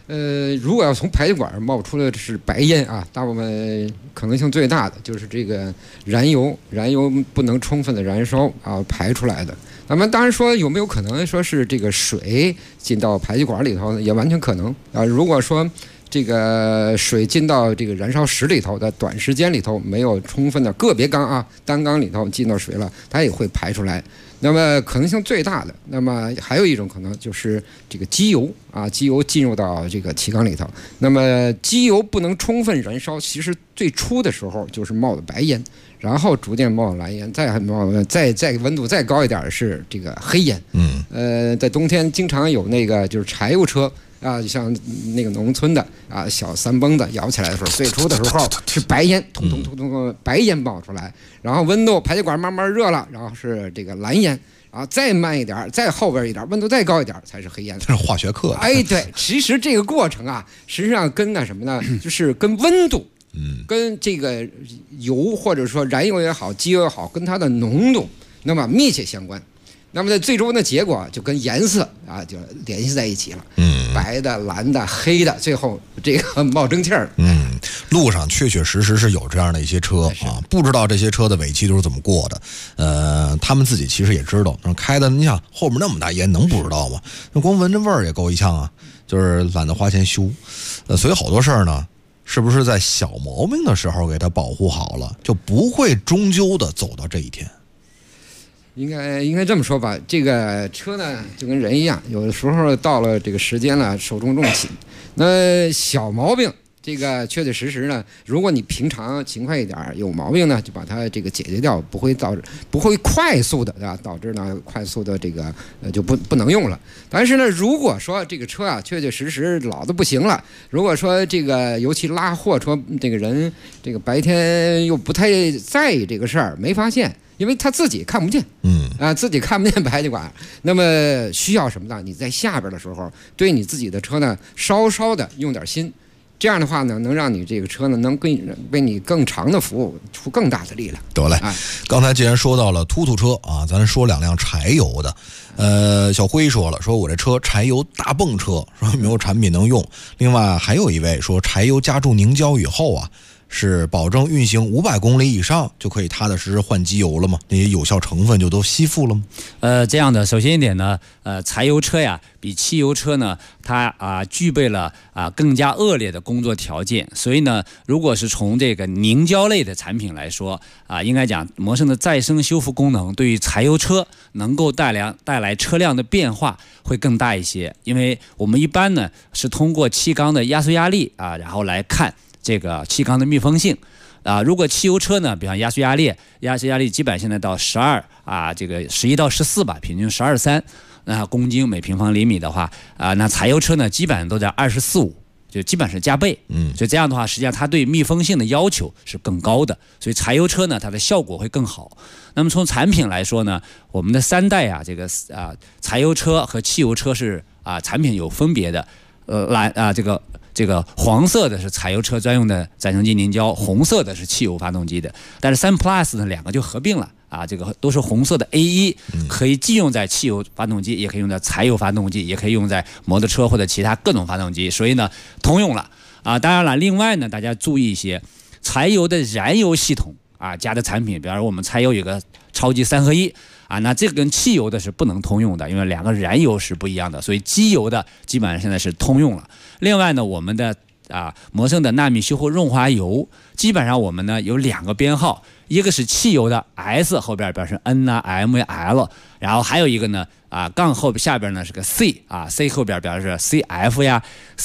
如果要从排气管冒出来的是白烟啊，大部分可能性最大的就是这个燃油不能充分的燃烧啊排出来的。那么当然说有没有可能说是这个水进到排气管里头呢？也完全可能啊。如果说这个水进到这个燃烧室里头的短时间里头没有充分的个别缸啊单缸里头进到水了，它也会排出来。那么可能性最大的，那么还有一种可能就是这个机油啊，机油进入到这个气缸里头。那么机油不能充分燃烧，其实最初的时候就是冒的白烟，然后逐渐冒蓝烟，再温度再高一点是这个黑烟。在冬天经常有那个就是柴油车。啊，像那个农村的啊，小三蹦子摇起来的时候，最初的时候是白烟，通白烟冒出来，然后温度排气管慢慢热了，然后是这个蓝烟，然后再慢一点，再后边一点，温度再高一点才是黑烟。 这是化学课。 哎，对，其实这个过程啊，实际上跟那什么呢，就是跟温度，跟这个油或者说燃油也好，机油也好，跟它的浓度那么密切相关。那么在最终的结果就跟颜色啊就联系在一起了，白的、蓝的、黑的，最后这个冒蒸汽儿。 路上确确实实是有这样的一些车啊，不知道这些车的尾气都是怎么过的。他们自己其实也知道，开的你想后面那么大烟能不知道吗？那光闻着味儿也够一呛啊，就是懒得花钱修。所以好多事儿呢，是不是在小毛病的时候给它保护好了，就不会终究的走到这一天？ 应该这么说吧，这个车呢就跟人一样，有的时候到了这个时间了，寿终正寝。那小毛病，这个确确实实呢，如果你平常勤快一点，有毛病呢就把它这个解决掉，不会快速的导致呢快速的这个就不能用了。但是呢，如果说这个车啊确确实实老的不行了，如果说这个尤其拉货车这个人这个白天又不太在意这个事儿，没发现。因为他自己看不见，自己看不见排气管，那么需要什么呢？你在下边的时候，对你自己的车呢，稍稍的用点心，这样的话呢，能让你这个车呢，能为你更长的服务出更大的力量。 得嘞，刚才既然说到了突车啊，咱说两辆柴油的。小辉说了，说我这车柴油大泵车，说没有产品能用。另外还有一位说，柴油加注凝胶以后啊，是保证运行500公里以上就可以踏踏实实换机油了吗？那些有效成分就都吸附了吗？ 这样的，首先一点呢，柴油车呀比汽油车呢，它具备了更加恶劣的工作条件，所以呢，如果是从这个凝胶类的产品来说应该讲摩胜的再生修复功能对于柴油车能够带来车辆的变化会更大一些，因为我们一般呢是通过气缸的压缩压力然后来看这个气缸的密封性如果汽油车呢，比方压缩压力基本现在到12这个11到14吧，平均12.3公斤每平方厘米的话那柴油车呢基本上都在24.5，就基本是加倍。所以这样的话，实际上它对密封性的要求是更高的，所以柴油车呢它的效果会更好。那么从产品来说呢，我们的3代这个柴油车和汽油车是产品有分别的，这个黄色的是柴油车专用的再生机凝胶，红色的是汽油发动机的。但是3 Plus 呢两个就合并了这个都是红色的 A1，可以既用在汽油发动机，也可以用在柴油发动机，也可以用在摩托车或者其他各种发动机，所以呢通用了当然了，另外呢大家注意一些，柴油的燃油系统加的产品，比方说我们柴油有个超级3合1那这个跟汽油的是不能通用的，因为两个燃油是不一样的，所以机油的基本上现在是通用了。另外呢，我们的摩胜的纳米修复润滑油，基本上我们呢有2个编号，一个是汽油的 S 后边表示 N M L， 然后还有一个呢杠下边呢是个 C C 后边表示 CF 呀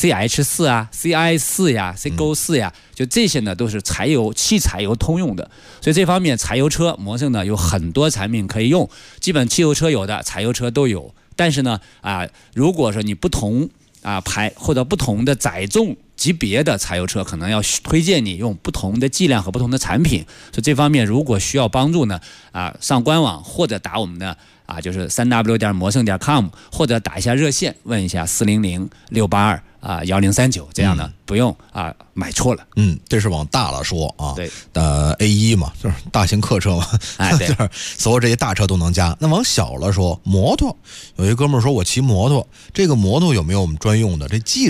CH4 CI4 呀 CGO4 呀，就这些呢都是汽柴油通用的。所以这方面柴油车摩胜呢有很多产品可以用，基本汽油车有的柴油车都有。但是呢如果说你不同或者不同的载重级别的柴油车，可能要推荐你用不同的剂量和不同的产品。所以这方面如果需要帮助呢上官网或者打我们的就是3w.mor胜.com， 或者打一下热线问一下400-682-1039，这样呢不用买错了。 这是往大了说对 ，A1 嘛，就是大型客车嘛， 对就是所有这些大车都能加。那往小了说，摩托，有一哥们儿说我骑摩托，这个摩托有没有我们专用的？这剂量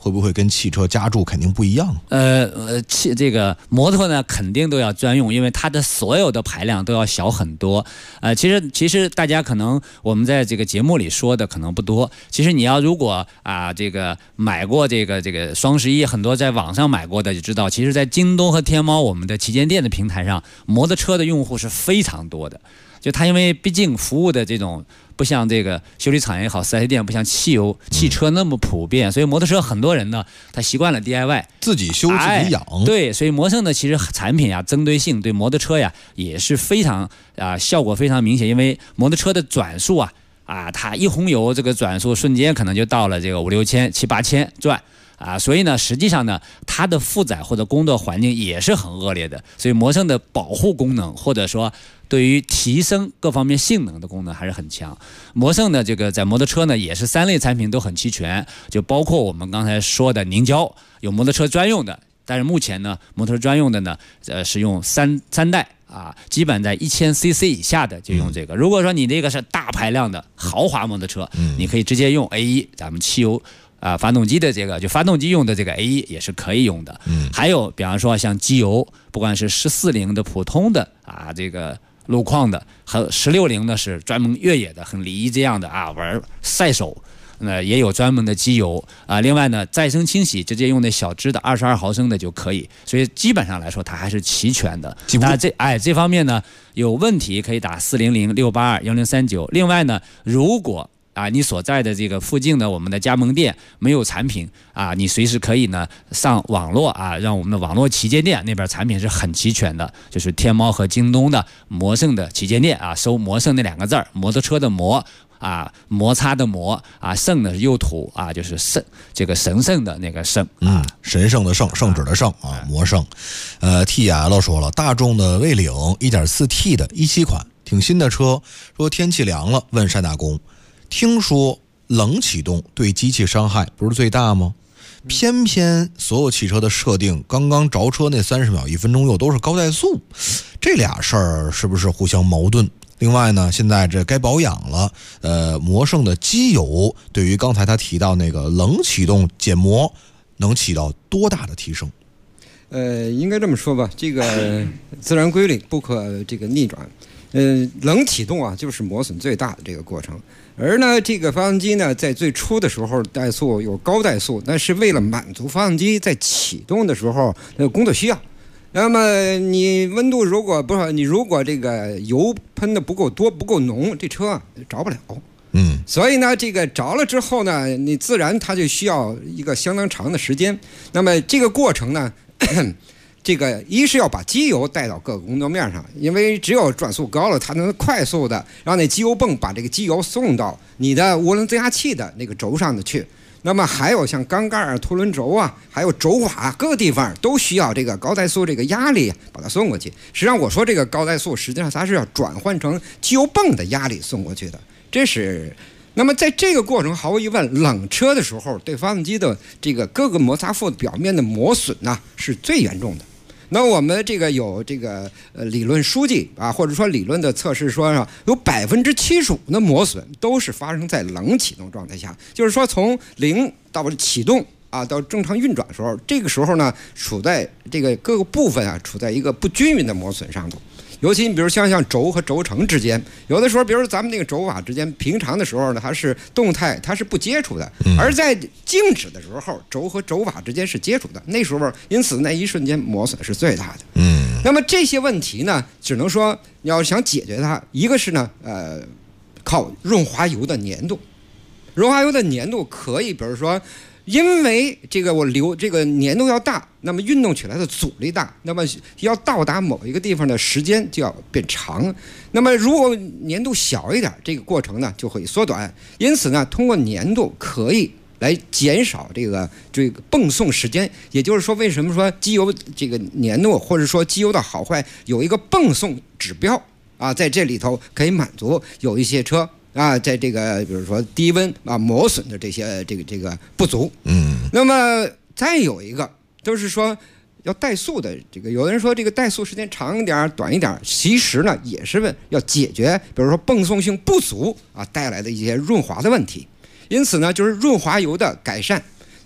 会不会跟汽车加注肯定不一样？ 这个摩托呢肯定都要专用，因为它的所有的排量都要小很多。其实大家可能我们在这个节目里说的可能不多。其实你要如果这个买过这个双11，很多在网上买过的就知道，其实在京东和天猫我们的旗舰店的平台上，摩托车的用户是非常多的。就它因为毕竟服务的这种不像这个修理厂也好，4S店不像汽车那么普遍，所以摩托车很多人呢他习惯了 DIY 自己修自己养。 对，所以摩胜的其实产品针对性对摩托车也是非常效果非常明显，因为摩托车的转速它一红油这个转速瞬间可能就到了这个5、6千、7、8千转。所以呢，实际上呢，它的负载或者工作环境也是很恶劣的，所以摩胜的保护功能或者说对于提升各方面性能的功能还是很强。摩胜的这个在摩托车呢也是3类产品都很齐全，就包括我们刚才说的凝胶，有摩托车专用的，但是目前呢，摩托车专用的呢，是用三代。基本在1000cc 以下的就用这个。如果说你这个是大排量的豪华摩托车，你可以直接用 A1，咱们汽油发动机的这个就发动机用的这个 A1 也是可以用的。还有比方说像机油，不管是14-0的普通的这个路况的，和16-0的是专门越野的，很离这样的玩赛手。也有专门的机油另外呢，再生清洗直接用那小支的22毫升的就可以，所以基本上来说它还是齐全的。那这方面呢有问题可以打400-682-1039。另外呢，如果你所在的这个附近的我们的加盟店没有产品你随时可以呢上网络让我们的网络旗舰店那边产品是很齐全的，就是天猫和京东的摩胜的旗舰店搜摩胜那2个字儿，摩托车的摩摩擦的摩圣呢是右土就是圣，这个神圣的那个圣神圣的圣，圣旨的圣摩胜。TL 说了，大众的蔚领 1.4T 的17款挺新的车，说天气凉了，问单大公，听说冷启动对机器伤害不是最大吗？偏偏所有汽车的设定刚刚着车那30秒1分钟又都是高怠速，这俩事儿是不是互相矛盾？另外呢，现在这该保养了，摩胜的机油对于刚才他提到那个冷启动减磨能起到多大的提升？ 应该这么说吧，这个自然规律不可这个逆转。冷启动就是磨损最大的这个过程。而呢，这个发动机呢，在最初的时候怠速有高怠速，那是为了满足发动机在启动的时候的工作需要。那么你温度如果这个油喷的不够多不够浓，这车着不了。所以呢，这个着了之后呢，你自然它就需要一个相当长的时间。那么这个过程呢，这个一是要把机油带到各个工作面上，因为只有转速高了，它能快速的让那机油泵把这个机油送到你的涡轮增压器的那个轴上的去。那么还有像缸盖凸轮轴还有轴瓦各个地方都需要这个高怠速这个压力把它送过去。实际上我说这个高怠速实际上它是要转换成机油泵的压力送过去的，这是。那么在这个过程毫无疑问，冷车的时候对发动机的这个各个摩擦副表面的磨损是最严重的。那我们这个有这个理论书记或者说理论的测试说有75%的磨损都是发生在冷启动状态下，就是说从0到启动到正常运转的时候，这个时候呢处在这个各个部分处在一个不均匀的磨损上头。尤其你比如像轴和轴承之间，有的时候比如咱们那个轴瓦之间平常的时候呢它是动态，它是不接触的，而在静止的时候轴和轴瓦之间是接触的，那时候因此那一瞬间磨损是最大的。那么这些问题呢，只能说你要想解决它，一个是呢靠润滑油的粘度。润滑油的粘度可以比如说因为这个这个粘度要大，那么运动起来的阻力大，那么要到达某一个地方的时间就要变长。那么如果粘度小一点，这个过程呢就会缩短。因此呢，通过粘度可以来减少这个泵送时间。也就是说，为什么说机油这个粘度或者说机油的好坏有一个泵送指标在这里头可以满足有一些车在这个比如说低温磨损的这些这个不足。那么再有一个就是说要怠速的这个，有的人说这个怠速时间长一点短一点，其实呢也是要解决比如说泵送性不足带来的一些润滑的问题。因此呢，就是润滑油的改善，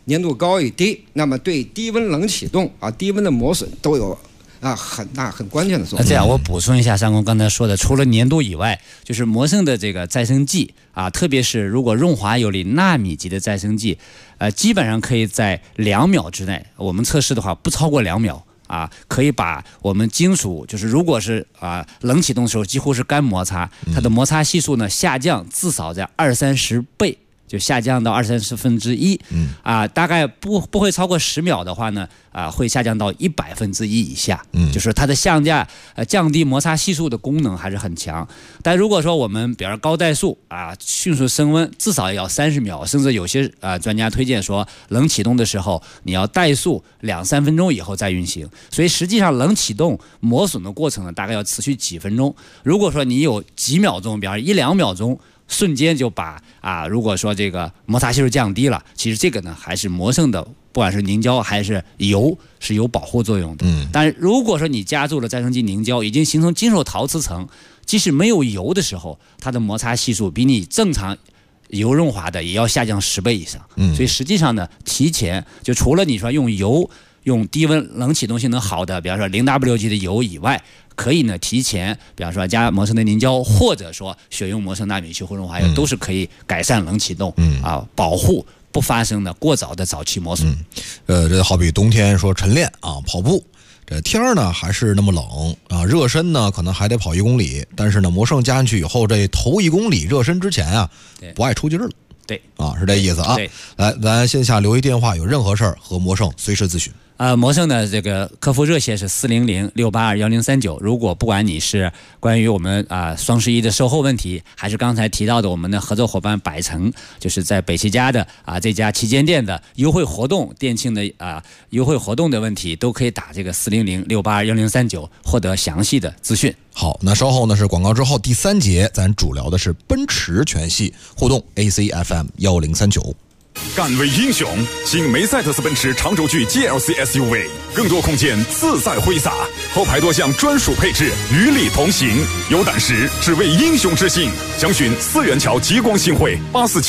粘度高与低，那么对低温冷启动啊、低温的磨损都有很大很关键的作用。 这样我补充一下，三公刚才说的，除了粘度以外，就是摩胜的这个再生剂啊，特别是如果润滑油里纳米级的再生剂，基本上可以在2秒之内，我们测试的话不超过2秒。可以把我们金属，就是如果是冷启动的时候几乎是干摩擦，它的摩擦系数呢下降至少在20-30倍，就下降到1/20大概不会超过10秒的话呢，会下降到100%以下，就是它的降低摩擦系数的功能还是很强。但如果说我们比如高怠速迅速升温，至少也要30秒，甚至有些专家推荐说，冷启动的时候你要怠速2-3分钟以后再运行。所以实际上冷启动磨损的过程呢，大概要持续几分钟。如果说你有几秒钟，比方1-2秒钟。瞬间就把如果说这个摩擦系数降低了，其实这个呢还是摩胜的，不管是凝胶还是油是有保护作用的。但是如果说你加入了再生剂凝胶，已经形成金属陶瓷层，即使没有油的时候，它的摩擦系数比你正常油润滑的也要下降10倍以上。所以实际上呢，提前就除了你说用油用低温冷启动性能好的，比方说0W 级的油以外，可以呢提前，比方说加摩胜的凝胶，或者说选用摩胜纳米去或润滑油，都是可以改善冷启动，保护不发生的过早的早期磨损。 这好比冬天说晨练跑步，这天儿呢还是那么冷热身呢可能还得跑1公里，但是呢摩胜加进去以后，这头1公里热身之前不爱出劲了。 对是这意思啊。来，咱线下留一电话，有任何事儿和摩胜随时咨询。 摩胜的这个客服热线是400-682-1039。如果不管你是关于我们双11的售后问题，还是刚才提到的我们的合作伙伴百城，就是在北齐家的这家旗舰店的优惠活动、店庆的优惠活动的问题，都可以打这个400-682-1039获得详细的资讯。 好，那稍后呢是广告之后第3节，咱主聊的是奔驰全系互动 ACFM 1039。 敢为英雄，新梅赛德斯奔驰长轴距 GLC SUV， 更多空间自在挥洒，后排多项专属配置与你同行。有胆识，只为英雄之心。详询4元桥极光新会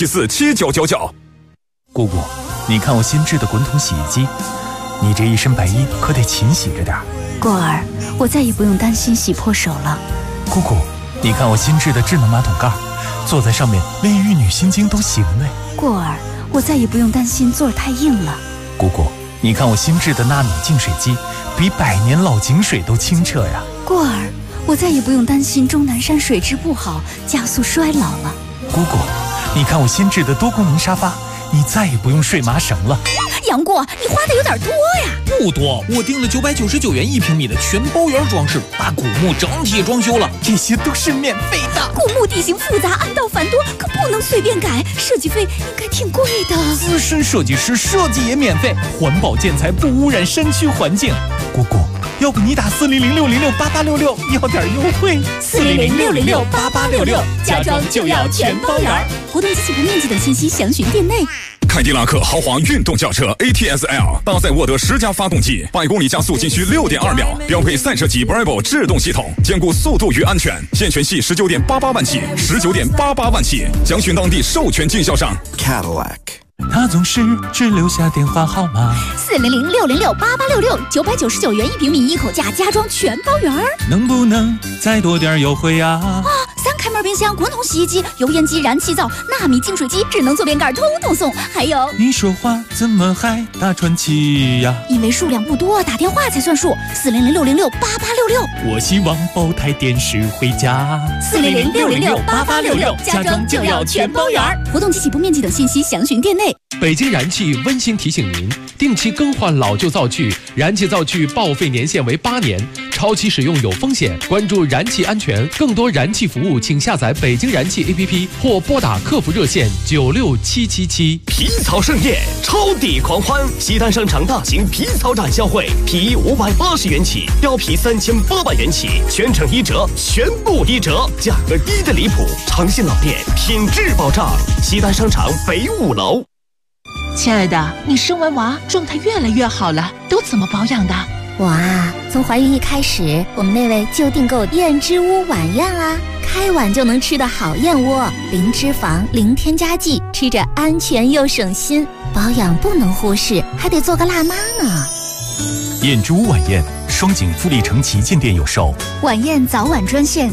84747999。 姑姑，你看我新制的滚筒洗衣机，你这一身白衣可得勤洗着点。 过儿，我再也不用担心洗破手了。 姑姑，你看我新制的智能马桶盖，坐在上面连玉女心经都行嘞。 过儿，我再也不用担心座儿太硬了。 姑姑，你看我新制的纳米净水机，比100年老井水都清澈呀。 过儿，我再也不用担心终南山水质不好，加速衰老了。 姑姑，你看我新制的多功能沙发，你再也不用睡麻绳了。 杨过，你花的有点多呀。 不多，我订了999元1平米的全包圆装饰，把古墓整体装修了，这些都是免费的。 古墓地形复杂，暗道繁多，可不能随便改，设计费应该挺贵的。 资深设计师设计也免费，环保建材不污染山区环境。姑姑，要不你打400-606-8866要点优惠。 400-606-8866，家装就要全包圆。活动及其不面积等信息详询店内。 凯迪拉克豪华运动轿车 ATS-L 搭载沃德10加发动机，100公里加速仅需6.2秒，标配赛车级 Bravo 制动系统，兼顾速度与安全。现全系19.88万起，19.88万起，详询当地授权经销商 Cadillac。他总是只留下电话号码 400-606-8866，999元1平米1口价，家装全包圆。 能不能再多点优惠呀 3开门冰箱、滚筒洗衣机、油烟机、燃气灶、纳米净水机、智能坐便盖通通送，还有你说话怎么还大喘气呀？ 因为数量不多，打电话才算数。400-606-8866。 我希望包台电视回家。 400-606-8866，家装就要全包圆。活动及其不面积等信息详询店内。 北京燃气温馨提醒您，定期更换老旧灶具，燃气灶具报废年限为8年，超期使用有风险。关注燃气安全，更多燃气服务请下载北京燃气 APP 或拨打客服热线96777。 皮草盛宴，超抵狂欢！西单商场大型皮草展销会，皮衣580元起，貂皮3800元起，全程1折，全部1折，价格低的离谱，诚信老店，品质保障。西单商场北5楼。 亲爱的，你生完娃状态越来越好了，都怎么保养的？ 我啊，从怀孕一开始，我们那位就订购燕之屋晚宴啊，开碗就能吃的好燕窝，零脂肪、零添加剂，吃着安全又省心。 保养不能忽视，还得做个辣妈呢。 燕之屋晚宴，双井富力城旗舰店有售。 晚宴早晚专线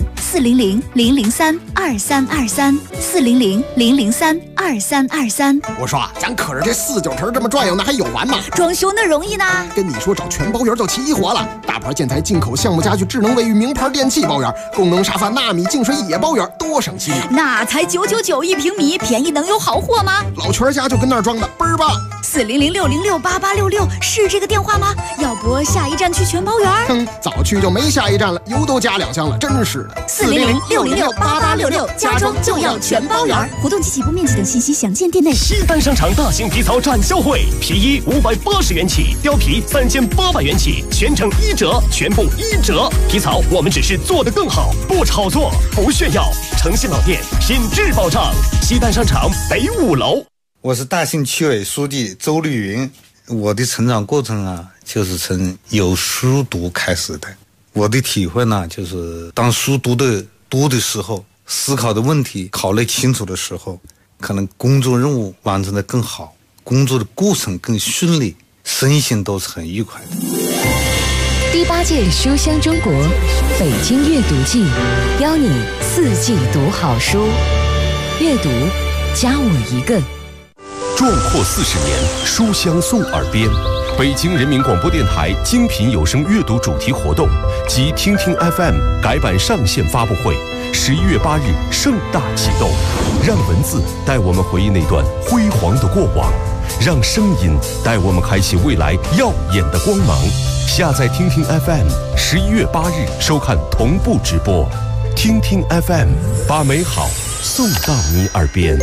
400-003-2323，400-003-2323。 我说咱可是这49城这么转悠呢，还有完吗？ 装修那容易呢？ 跟你说找全包圆就齐活了，大牌建材、进口项目家具、智能卫浴、名牌电器包圆，功能沙发、纳米净水也包圆，多省心啊！ 那才999一平米，便宜能有好货吗？ 老全家就跟那儿装的，倍儿棒。 400-606-8866是这个电话吗？要不下一站去全包圆？ 早去就没下一站了，油都加2箱了，真是的。 400-606-8866，家装就要全包圆。活动及起步面积等信息详见店内。 西单商场大型皮草展销会，皮衣580元起，貂皮3800元起，全程1折，全部1折。皮草我们只是做得更好，不炒作，不炫耀。诚信老店，品质保障。西单商场北5楼。 我是大兴区委书记周绿云。我的成长过程啊，就是从有书读开始的。我的体会呢，就是当书读的时候，思考的问题考虑清楚的时候，可能工作任务完成的更好，工作的过程更顺利，身心都是很愉快的。 第8届书香中国北京阅读季，邀你4季读好书，阅读加我一个。 壮阔40年，书香送耳边。北京人民广播电台精品有声阅读主题活动及听听 FM 改版上线发布会，11月8日盛大启动。让文字带我们回忆那段辉煌的过往，让声音带我们开启未来耀眼的光芒。下载听听 FM，11月8日收看同步直播。听听 FM， 把美好送到你耳边。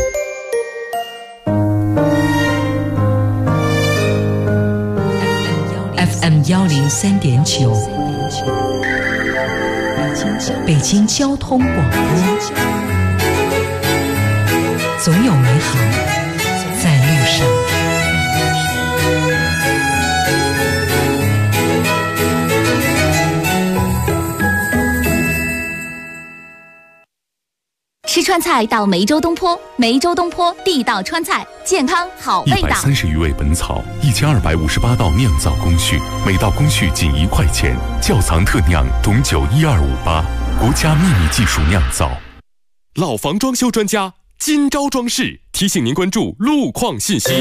FM 103.9，北京交通广播，总有美好在路上。 吃川菜到梅州东坡，梅州东坡地道川菜，健康好味道。 130余味本草，1258道酿造工序，每道工序仅1块钱，窖藏特酿董酒12588，国家秘密技术酿造。 老房装修专家金招装饰提醒您关注路况信息。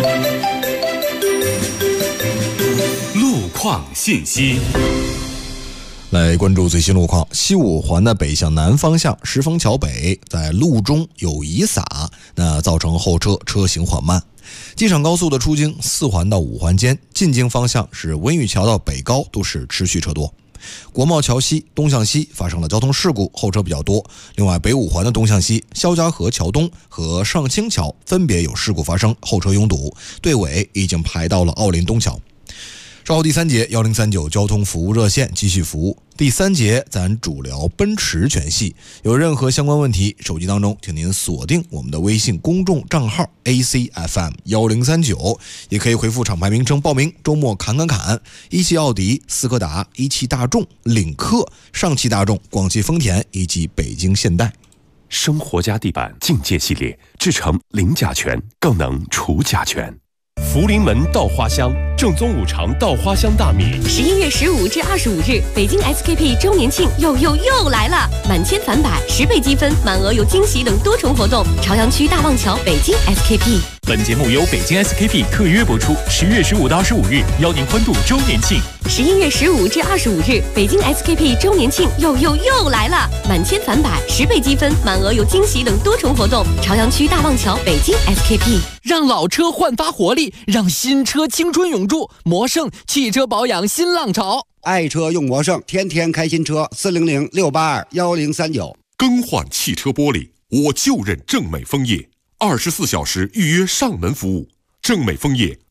路况信息。 来关注最新路况。西5环的北向南方向石峰桥北在路中有遗撒，那造成后车车行缓慢。机场高速的出京4环到5环间进京方向是温榆桥到北高都是持续车多。国贸桥西东向西发生了交通事故，后车比较多。另外北5环的东向西肖家河桥东和上清桥分别有事故发生，后车拥堵，队尾已经排到了奥林东桥。稍后第3节1039交通服务热线继续服务。第3节咱主聊奔驰全系，有任何相关问题，手机当中请您锁定我们的微信公众账号 ACFM1039，也可以回复厂牌名称报名。周末侃侃侃，一汽奥迪、斯柯达、一汽大众、领克、上汽大众、广汽丰田以及北京现代。 生活家地板境界系列，制成零甲醛，更能除甲醛。 福临门稻花香，正宗5常稻花香大米。 11月15至25日，北京 SKP 周年庆又来了！满千返百，10倍积分，满额有惊喜等多重活动。朝阳区大望桥北京 SKP。 本节目由北京 SKP 特约播出。10月15到25日，邀您欢度周年庆。 11月15至25日，北京 SKP 周年庆又来了！满千返百，10倍积分，满额有惊喜等多重活动。朝阳区大望桥北京 SKP。 让老车焕发活力，让新车青春永驻。魔盛汽车保养新浪潮， 爱车用魔盛，天天开新车。400-682-1039。 更换汽车玻璃，我就认正美枫叶，24小时预约上门服务。正美枫叶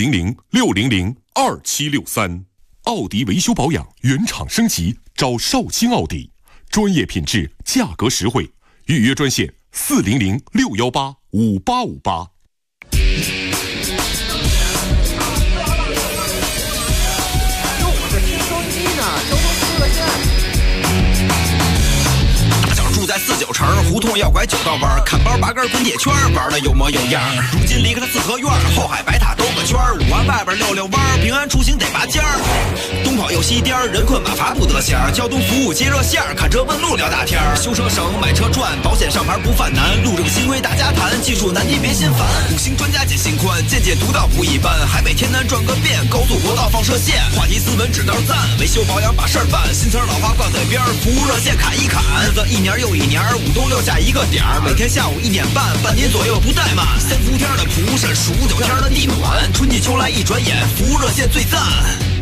400-600-2763。奥迪维修保养原厂升级，找绍兴奥迪，专业品质，价格实惠。预约专线400-618-5858。 大小住在49城，胡胡同要拐九道弯，看包八根滚铁圈，玩的有模有样。如今离开了四合院，后海白塔兜个圈，5环外边溜溜弯，平安出行得拔尖儿。东跑又西颠，人困马乏不得闲。交通服务接热线，看车问路聊大天。修车省，买车赚，保险上牌不犯难。路政新规大家谈，技术难题别心烦。5星专家解心宽，见解独到不一般。海北天南转个遍，高速国道放射线。话题斯文指道赞，维修保养把事儿办。新词老话挂嘴边，服务热线砍一砍。日子一年又一年，5冬6夏一个点儿。每天下午1点半，半年左右不怠慢。3伏天的蒲山，15、9天的地暖，春季秋来一转眼，服务热线最赞。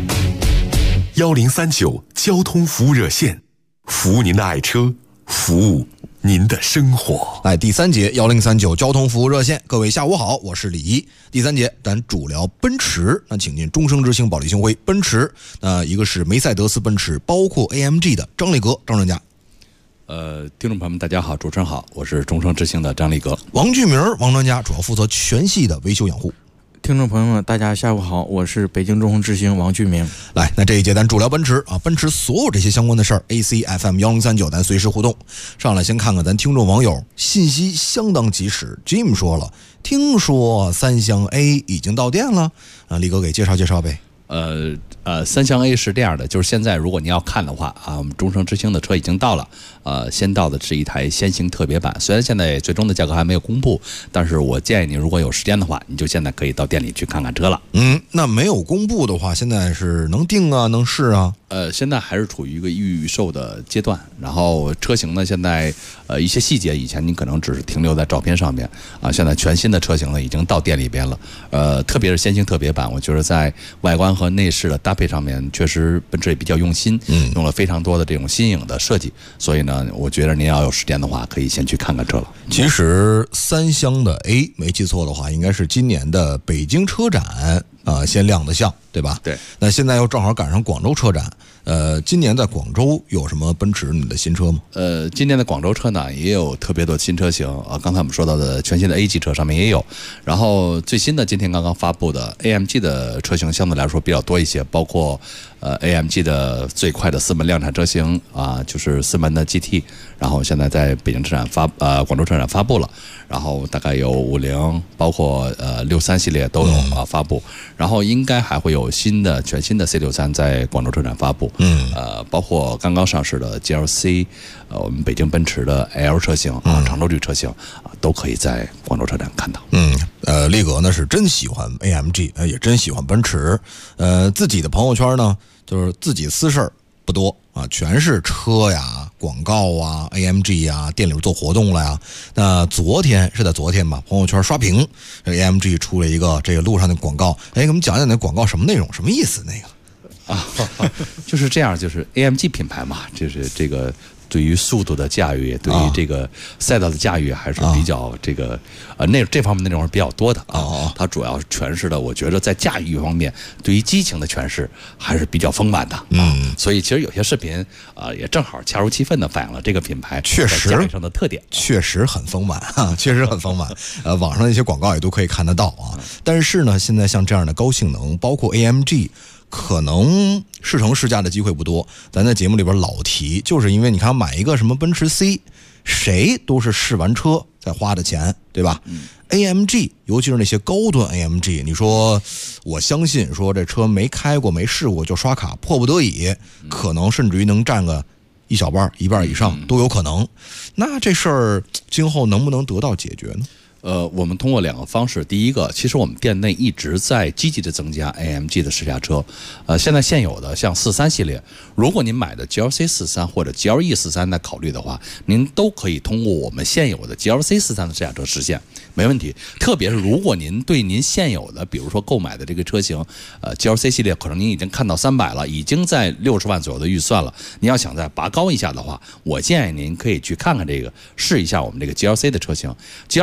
1039交通服务热线，服务您的爱车，服务您的生活。 来，第3节1039交通服务热线，各位下午好，我是李一。第3节咱主聊奔驰，那请进终生之星保利星辉奔驰，那一个是梅赛德斯奔驰，包括 AMG 的张立革张专家。 听众朋友们大家好，主持人好，我是终生之星的张立革。 王俊明王专家主要负责全系的维修养护。 听众朋友们大家下午好，我是北京中宏之星王俊明。 来，那这一节咱主聊奔驰啊，奔驰所有这些相关的事儿 ，ACFM1039咱随时互动。上来先看看咱听众网友信息相当及时 ，Jim 说了，听说三厢 A 已经到店了啊，立哥给介绍介绍呗。 三厢 A 是这样的，就是现在如果你要看的话啊，我们终生之星的车已经到了，先到的是一台先行特别版，虽然现在最终的价格还没有公布，但是我建议你如果有时间的话，你就现在可以到店里去看看车了。 那没有公布的话，现在是能定啊，能试啊？ 现在还是处于一个预售的阶段，然后车型呢，现在一些细节以前你可能只是停留在照片上面啊，现在全新的车型呢已经到店里边了，特别是先行特别版，我觉得在外观和内饰的搭配上面，确实奔驰也比较用心，用了非常多的这种新颖的设计，所以呢，我觉得您要有时间的话，可以先去看看车了。 其实三厢的 A 没记错的话，应该是今年的北京车展先亮的相，对吧？ 对。 那现在又正好赶上广州车展，今年在广州有什么奔驰你的新车吗？ 今年的广州车呢也有特别多新车型啊，刚才我们说到的全新的 A 级车上面也有，然后最新的今天刚刚发布的 AMG 的车型相对来说比较多一些，包括AMG 的最快的4门量产车型啊，就是4门的 GT， 然后现在在北京车展广州车展发布了，然后大概有50，包括63系列都有发布，然后应该还会有全新的 C63 在广州车展发布，包括刚刚上市的 GLC， 我们北京奔驰的 L 车型啊，长轴距车型啊，都可以在广州车展看到。 立革呢是真喜欢 AMG， 也真喜欢奔驰，自己的朋友圈呢就是自己私事儿不多啊，全是车呀、广告啊、AMG 呀，店里做活动了呀。那昨天吧，朋友圈刷屏，这 AMG 出了一个这个路上的广告，给我们讲讲那广告什么内容，什么意思那个？ 就是这样，就是 AMG 品牌嘛，就是这个对于速度的驾驭，对于这个赛道的驾驭还是比较这个这方面内容是比较多的啊。它主要诠释的，我觉得在驾驭方面，对于激情的诠释还是比较丰满的啊。所以其实有些视频也正好恰如其分的反映了这个品牌确实驾驭上的特点， 确实很丰满啊，确实很丰满。网上那些广告也都可以看得到啊。但是呢，现在像这样的高性能，包括 AMG。可能试乘试驾的机会不多，咱在节目里边老提，就是因为你看买一个什么奔驰 C， 谁都是试完车才花的钱，对吧？AMG 尤其是那些高端 AMG， 你说我相信说这车没开过没试过就刷卡，迫不得已可能甚至于能占个一小半一半以上都有可能。那这事儿今后能不能得到解决呢？ 我们通过2个方式，第一个，其实我们店内一直在积极的增加 AMG 的试驾车，现在现有的像43系列，如果您买的 GLC 43或者 GLE 43来考虑的话，您都可以通过我们现有的 GLC 43的试驾车实现，没问题。特别是如果您对您现有的，比如说购买的这个车型，GLC 系列可能您已经看到300了，已经在60万左右的预算了，您要想再拔高一下的话，我建议您可以去看看这个，试一下我们这个 GLC 的车型，GLE 车型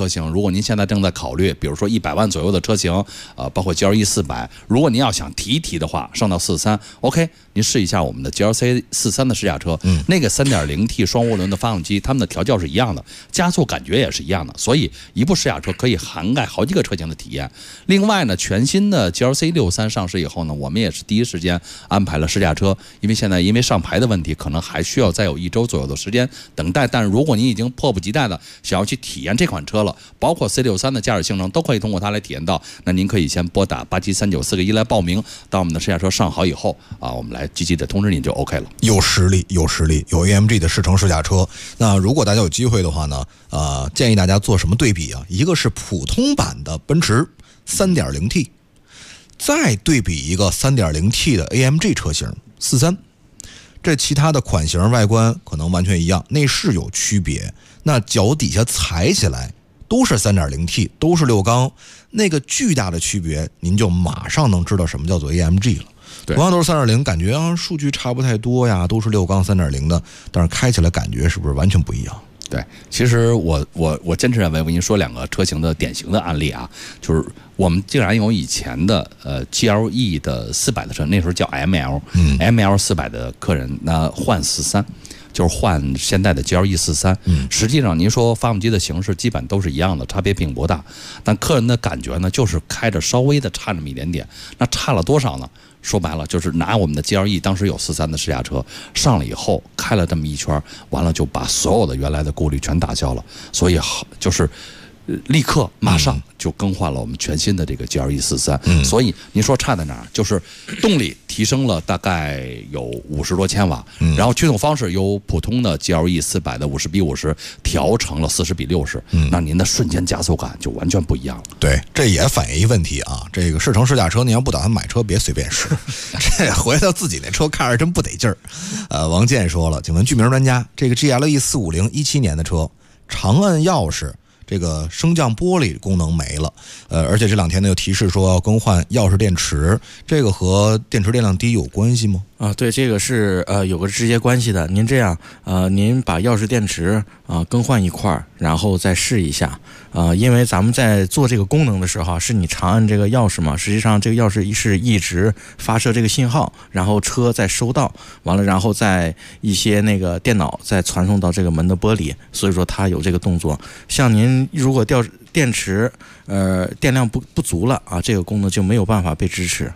型，如果您现在正在考虑，比如说100万左右的车型，包括 GLE 400，如果您要想提一提的话，上到43，OK， 您试一下我们的 GLC 43的试驾车，那个 3.0T 双涡轮的发动机，它们的调教是一样的，加速感觉也是一样的，所以一部试驾车可以涵盖好几个车型的体验。另外呢，全新的 GLC 63上市以后呢，我们也是第一时间安排了试驾车，因为现在因为上牌的问题，可能还需要再有1周左右的时间等待。但如果您已经迫不及待的想要去体验这款车了，包括 C63的驾驶性能都可以通过它来体验到，那您可以先拨打873941来报名，当我们的试驾车上好以后我们来积极的通知您就 OK 了。 有实力，有 AMG 的试乘试驾车。那如果大家有机会的话呢，建议大家做什么对比啊？一个是普通版的奔驰 3.0T， 再对比一个 3.0T 的 AMG 车型43，这其他的款型外观可能完全一样，内饰有区别，那脚底下踩起来都是 3.0T， 都是6缸，那个巨大的区别您就马上能知道什么叫做 AMG 了。同样都是 3.0， 感觉数据差不太多呀，都是6缸 3.0 的，但是开起来感觉是不是完全不一样？ 对，其实我坚持认为，我跟您说2个车型的典型的案例啊，就是我们竟然有以前的GLE 的400的车，那时候叫 ML ML400 的客人，那换43。就是换现在的 GLE 43，实际上您说发动机的形式基本都是一样的，差别并不大，但客人的感觉呢，就是开着稍微的差那么一点点。那差了多少呢？说白了就是拿我们的 GLE 当时有43的试驾车上了以后，开了这么一圈，完了就把所有的原来的顾虑全打消了，所以就是立刻马上就更换了我们全新的这个 GLE 43。所以您说差在哪儿？就是动力提升了大概有50多千瓦，然后驱动方式由普通的 GLE 400的50:50调成了40:60，那您的瞬间加速感就完全不一样了。 对，这也反映一问题啊，这个试乘试驾车，你要不打算买车，别随便试，这回到自己那车看着真不得劲儿。王健说了，请问剧名专家，这个 GLE 450 17年的车，长按钥匙。这个升降玻璃功能没了，而且这2天呢又提示说要更换钥匙电池，这个和电池电量低有关系吗？ 对，这个是有个直接关系的。您这样您把钥匙电池更换一块，然后再试一下因为咱们在做这个功能的时候是你长按这个钥匙嘛，实际上这个钥匙是一直发射这个信号，然后车再收到，完了然后再一些那个电脑再传送到这个门的玻璃，所以说它有这个动作。像您如果电池电量不足了这个功能就没有办法被支持。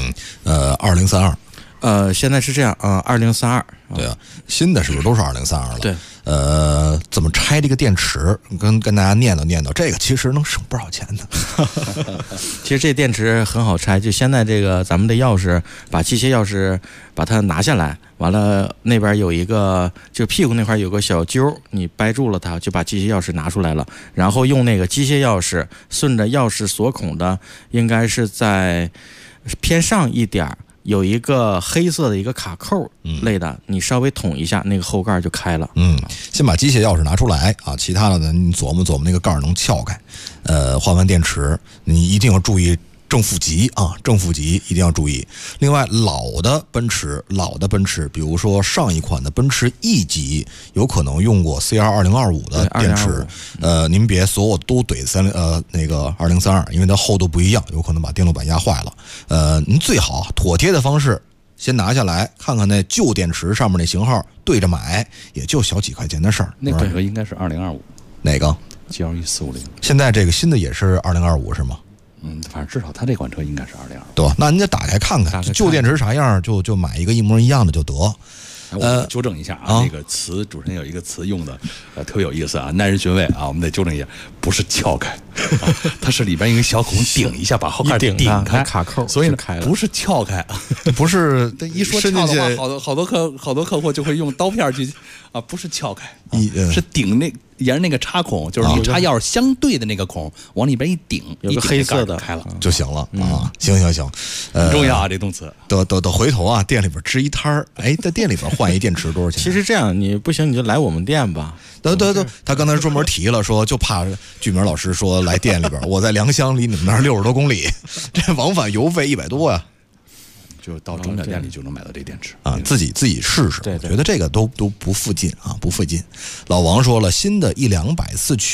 2032。 现在是这样2032。 对啊，新的是不是都是2032了？ 对。 怎么拆这个电池？跟大家念叨，这个其实能省不少钱的。 其实这电池很好拆，就现在这个咱们的钥匙，把机械钥匙把它拿下来，完了那边有一个，就屁股那块有个小揪，你掰住了它，就把机械钥匙拿出来了，然后用那个机械钥匙顺着钥匙锁孔的，应该是在偏上一点有一个黑色的一个卡扣类的，你稍微捅一下，那个后盖就开了。 先把机械钥匙拿出来其他的呢，你琢磨那个盖能撬开。换完电池，你一定要注意正负极正负极一定要注意。另外，老的奔驰，比如说上一款的奔驰 E 级，有可能用过 CR2025 的电池。您别所有都怼那个2032，因为它厚度不一样，有可能把电路板压坏了。您最好妥帖的方式，先拿下来看看那旧电池上面那型号，对着买，也就小几块钱的事儿。 那款车应该是2025。 哪个 ？GLE 450。 现在这个新的也是2025是吗？ 反正至少它这款车应该是2025， 对吧？那您就打开看看，旧电池啥样，就买一个一模一样的就得。 我纠正一下这个词主持人有一个词用的特别有意思耐人寻味我们得纠正一下，不是撬开它是里边一个小孔顶一下，把后盖顶开卡扣， 所以呢不是撬开不是一说撬的话，好多客户就会用刀片去不是撬开是顶沿着那个插孔，就是你插钥匙相对的那个孔往里边一顶， 有个黑色的开了就行了行很重要这动词。 等回头店里边支一摊儿，在店里边换一电池多少钱？ 其实这样你不行你就来我们店吧。 对，他刚才专门提了说，就怕剧名老师说来店里边，我在良乡离你们那儿60多公里，这往返邮费100多呀。 就到中小店里就能买到这电池自己试试。我觉得这个都不费劲不费劲。老王说了，新的1-200四驱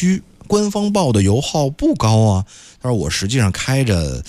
官方报的油耗不高啊。他说我实际上开着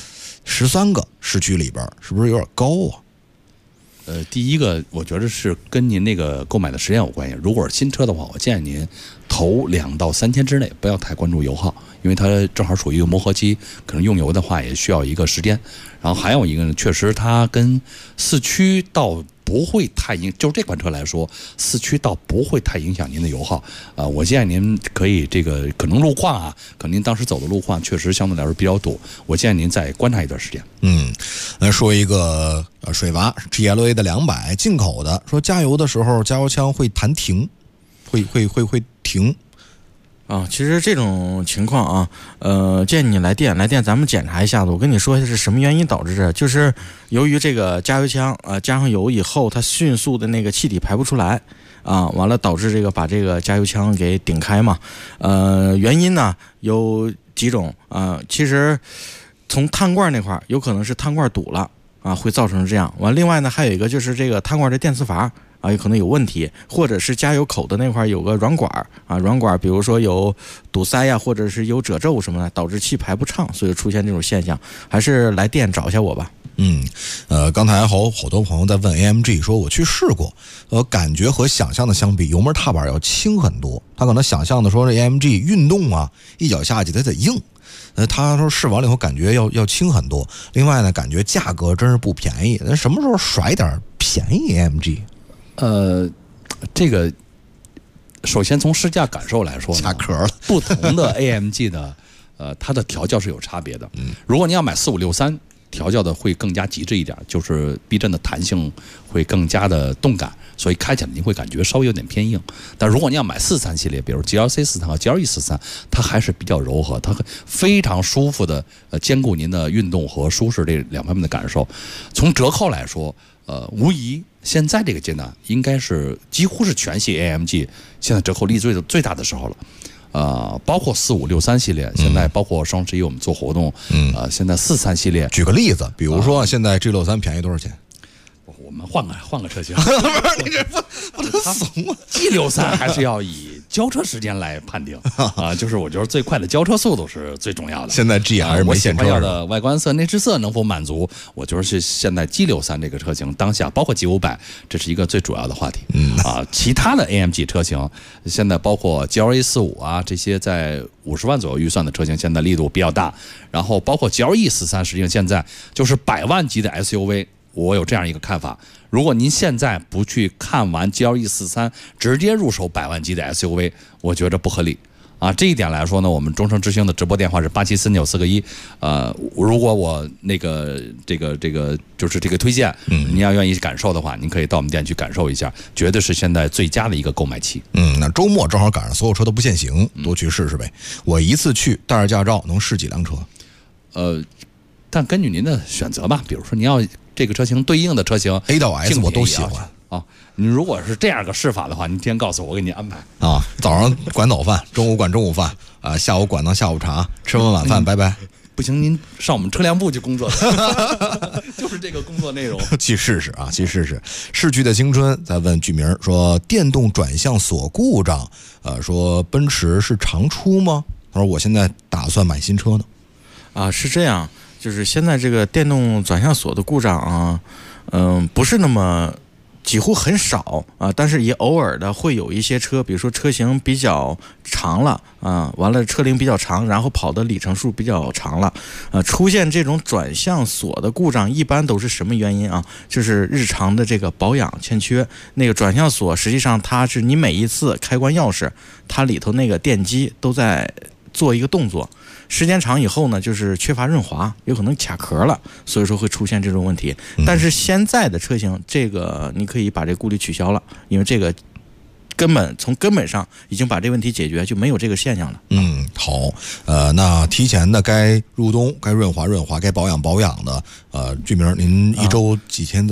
13个市区里边，是不是有点高啊？ 第一个我觉得是跟您那个购买的时间有关系。如果是新车的话，我建议您头2到3天之内不要太关注油耗，因为它正好属于一个磨合期，可能用油的话也需要一个时间。然后还有一个呢，确实它跟四驱倒不会太就是这款车来说，四驱倒不会太影响您的油耗。我建议您可以这个可能路况啊，可能您当时走的路况确实相对来说比较堵，我建议您再观察一段时间。 来说一个水娃 GLA 的200进口的，说加油的时候加油枪会弹停，会停。 其实这种情况啊，建议你来电，咱们检查一下子。我跟你说是什么原因导致的，就是由于这个加油枪加上油以后，它迅速的那个气体排不出来完了导致这个把这个加油枪给顶开嘛。原因呢有几种其实从碳罐那块有可能是碳罐堵了会造成这样。完，另外呢还有一个就是这个碳罐的电磁阀有可能有问题，或者是加油口的那块有个软管软管比如说有堵塞呀，或者是有褶皱什么的，导致气排不畅，所以出现这种现象。还是来电找一下我吧。 刚才好多朋友在问 AMG， 说我去试过，感觉和想象的相比，油门踏板要轻很多。他可能想象的说这 AMG 运动一脚下去它得硬。他说试完了以后感觉要轻很多。另外呢，感觉价格真是不便宜。那什么时候甩点便宜 AMG？ 这个首先从试驾感受来说呢， 卡壳了。 不同的 AMG 的它的调教是有差别的。如果你要买4563，调教的会更加极致一点，就是避震的弹性会更加的动感，所以开起来你会感觉稍微有点偏硬。但如果你要买43系列，比如 GLC 43和 GLE 43，它还是比较柔和，它非常舒服的兼顾您的运动和舒适这两方面的感受。从折扣来说，无疑现在这个阶段应该是几乎是全系 AMG 现在折扣力最大的时候了。包括4563系列，现在包括双11我们做活动，现在43系列， 举个例子，比如说现在 G63便宜多少钱？ 我们换个车型， 不是你这不能怂啊 ！G63还是要以交车时间来判定就是我觉得最快的交车速度是最重要的。 现在 G 还是没现车我喜欢的外观色、内饰色能否满足？我觉得是现在 G63这个车型当下，包括 G500，这是一个最主要的话题。其他的 AMG 车型，现在包括 GLA 45这些在50万左右预算的车型，现在力度比较大。然后包括 GLE 43，实际上现在就是100万级的 SUV。我有这样一个看法，如果您现在不去看完 GLE 43，直接入手100万级的 SUV， 我觉得不合理这一点来说呢，我们中盛之星的直播电话是874941，如果我这个就是这个推荐，您要愿意感受的话，您可以到我们店去感受一下，绝对是现在最佳的一个购买期。 那周末正好赶上所有车都不限行，多去试试呗。我一次去带着驾照能试几辆车？ 但根据您的选择吧，比如说您要这个车型对应的车型 A 到 S 我都喜欢你如果是这样个试法的话，您先告诉我，给您安排早上管早饭，中午管中午饭下午管到下午茶，吃完晚饭拜拜。 不行，您上我们车辆部去工作就是这个工作内容。 去试试去试试。市区的青春在问剧名说电动转向锁故障，说奔驰是常出吗？他说我现在打算买新车呢。 是这样。就是现在这个电动转向锁的故障不是那么几乎很少但是也偶尔的会有一些车，比如说车型比较长了完了车龄比较长，然后跑的里程数比较长了出现这种转向锁的故障，一般都是什么原因就是日常的这个保养欠缺。那个转向锁实际上它是你每一次开关钥匙，它里头那个电机都在做一个动作，时间长以后呢，就是缺乏润滑，有可能卡壳了，所以说会出现这种问题。但是现在的车型，这个你可以把这顾虑取消了，因为这个从根本上已经把这问题解决，就没有这个现象了。 好，那提前的该入冬、该润滑、该保养的，剧名您一周几天在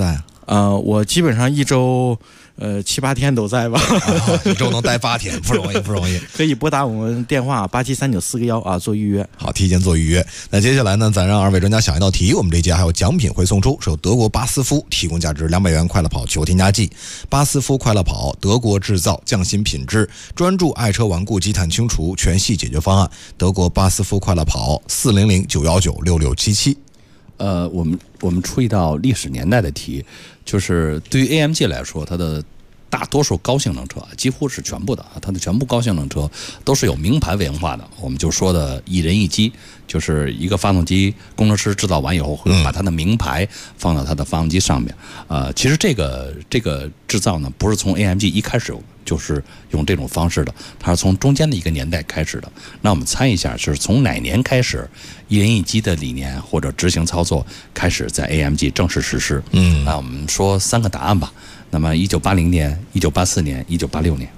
我基本上一周7、8天都在吧， 一周能待8天，不容易，不容易。 可以拨打我们电话873941啊，做预约。 好，提前做预约。那接下来呢，咱让2位专家想一道题。我们这节还有奖品会送出，是由德国巴斯夫提供价值200元快乐跑球添加剂。巴斯夫快乐跑，德国制造，匠心品质，专注爱车顽固积碳清除，全系解决方案。德国巴斯夫快乐跑，400-919-6677。 我们出一道历史年代的题，就是对于 AMG 来说，它的大多数高性能车，几乎是全部的，它的全部高性能车都是有名牌文化的。我们就说的一人一机，就是一个发动机工程师制造完以后，会把它的名牌放到它的发动机上面。其实这个制造呢，不是从 AMG 一开始就是用这种方式的，它是从中间的一个年代开始的。那我们猜一下，是从哪年开始，一人一机的理念或者执行操作开始在 AMG 正式实施？那我们说3个答案吧。那么1980年、1984年、1986年。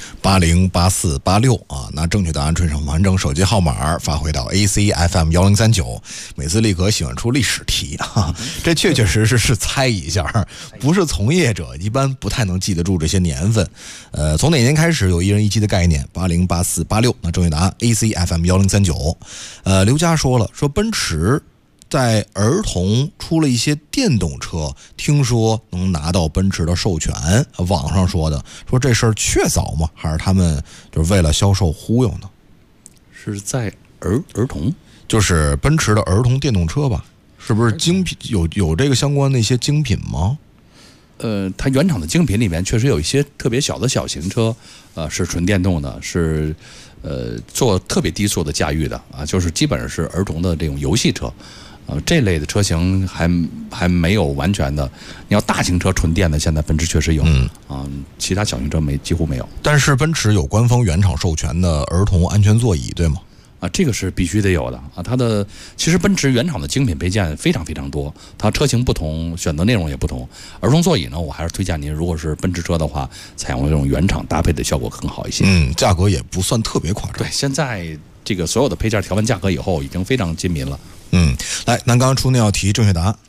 80、84、86啊，那正确答案串上完整手机号码发回到 ACFM1039。每次立刻喜欢出历史题啊，这确确实实是猜一下，不是从业者一般不太能记得住这些年份。从哪年开始有一人一机的概念？80、84、86。那正确答案 ACFM1039。刘佳说了，说奔驰在儿童出了一些电动车，听说能拿到奔驰的授权。网上说的，说这事儿确凿吗？还是他们就是为了销售忽悠呢？ 是在儿童， 就是奔驰的儿童电动车吧？是不是精品有这个相关的一些精品吗？ 它原厂的精品里面确实有一些特别小的小型车，是纯电动的，是做特别低速的驾驭的啊，就是基本上是儿童的这种游戏车。这类的车型还没有完全的。你要大型车纯电的，现在奔驰确实有，其他小型车几乎没有。 但是奔驰有官方原厂授权的儿童安全座椅，对吗？ 这个是必须得有的啊。其实奔驰原厂的精品配件非常非常多，它车型不同，选择内容也不同。儿童座椅呢，我还是推荐您，如果是奔驰车的话，采用这种原厂搭配的效果更好一些。 价格也不算特别夸张。 对，现在这个所有的配件调完价格以后，已经非常亲民了。 来，咱刚刚出那道题，正确答案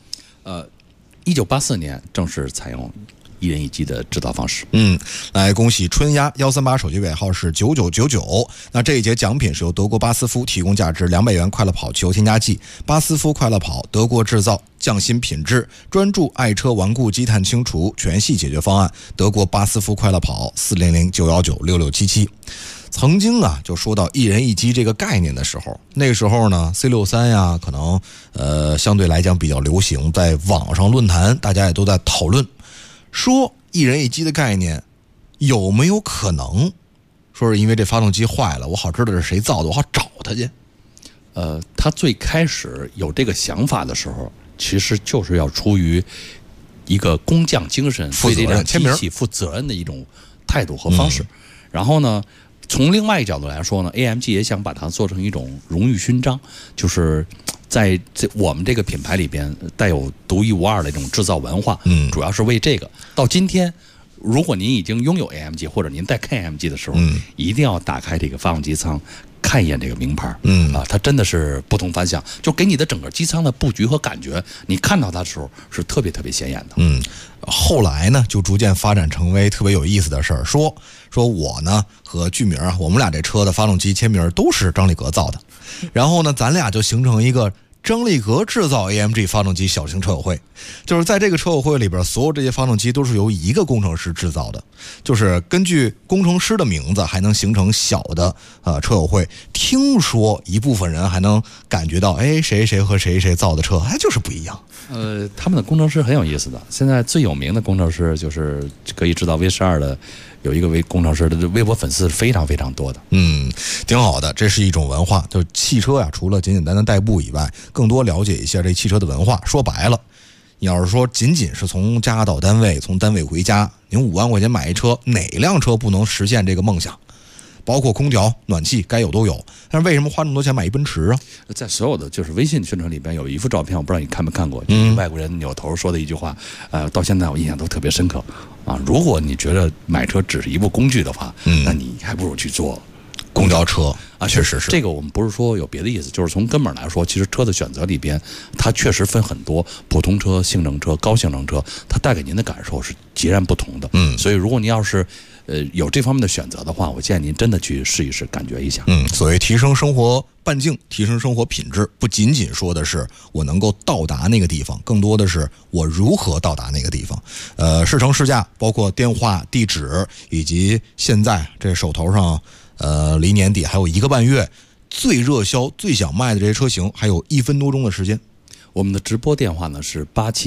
，1984年正式采用一人一机的制造方式。 来恭喜春丫138，手机尾号是9999。那这一节奖品是由德国巴斯夫提供价值200元快乐跑球添加剂。巴斯夫快乐跑，德国制造，匠心品质，专注爱车顽固积碳清除，全系解决方案。德国巴斯夫快乐跑，400-919-6677。曾经就说到一人一机这个概念的时候，那个时候呢 C63 呀，可能相对来讲比较流行，在网上论坛大家也都在讨论，说一人一机的概念有没有可能说是因为这发动机坏了，我好知道是谁造的，我好找他去。 他最开始有这个想法的时候，其实就是要出于一个工匠精神，对这辆机器负责任的一种态度和方式。然后呢，从另外一个角度来说呢 ，AMG 也想把它做成一种荣誉勋章，就是在我们这个品牌里边带有独一无二的这种制造文化。主要是为这个。到今天，如果您已经拥有 AMG 或者您在看 AMG 的时候，一定要打开这个发动机舱，看一眼这个名牌。它真的是不同凡响，就给你的整个机舱的布局和感觉，你看到它的时候是特别特别显眼的。 后来呢，就逐渐发展成为特别有意思的事儿，说我呢和剧名我们俩这车的发动机签名都是张力格造的，然后呢，咱俩就形成一个张力格制造 AMG 发动机小型车友会，就是在这个车友会里边，所有这些发动机都是由一个工程师制造的，就是根据工程师的名字还能形成小的车友会。听说一部分人还能感觉到，谁谁和谁谁造的车就是不一样。 他们的工程师很有意思的，现在最有名的工程师就是可以制造 V12的。有一个工程师的微博粉丝非常非常多的。 挺好的，这是一种文化。就是汽车除了简简单单代步以外，更多了解一下这汽车的文化。说白了，你要是说仅仅是从家到单位，从单位回家，您5万块钱买一车，哪辆车不能实现这个梦想？包括空调、暖气该有都有，但是为什么花那么多钱买一奔驰啊？ 在所有的就是微信宣传里边有一幅照片，我不知道你看没看过，外国人扭头说的一句话，到现在我印象都特别深刻如果你觉得买车只是一部工具的话，那你还不如去做公交车啊，确实是这个我们不是说有别的意思，就是从根本来说，其实车的选择里边，它确实分很多，普通车、性能车、高性能车，它带给您的感受是截然不同的。所以如果您要是有这方面的选择的话，我建议您真的去试一试，感觉一下。 所谓提升生活半径，提升生活品质，不仅仅说的是我能够到达那个地方，更多的是我如何到达那个地方。试乘试驾，包括电话、地址，以及现在这手头上离年底还有1个半月，最热销、最想卖的这些车型，还有1分多钟的时间。 我们的直播电话呢是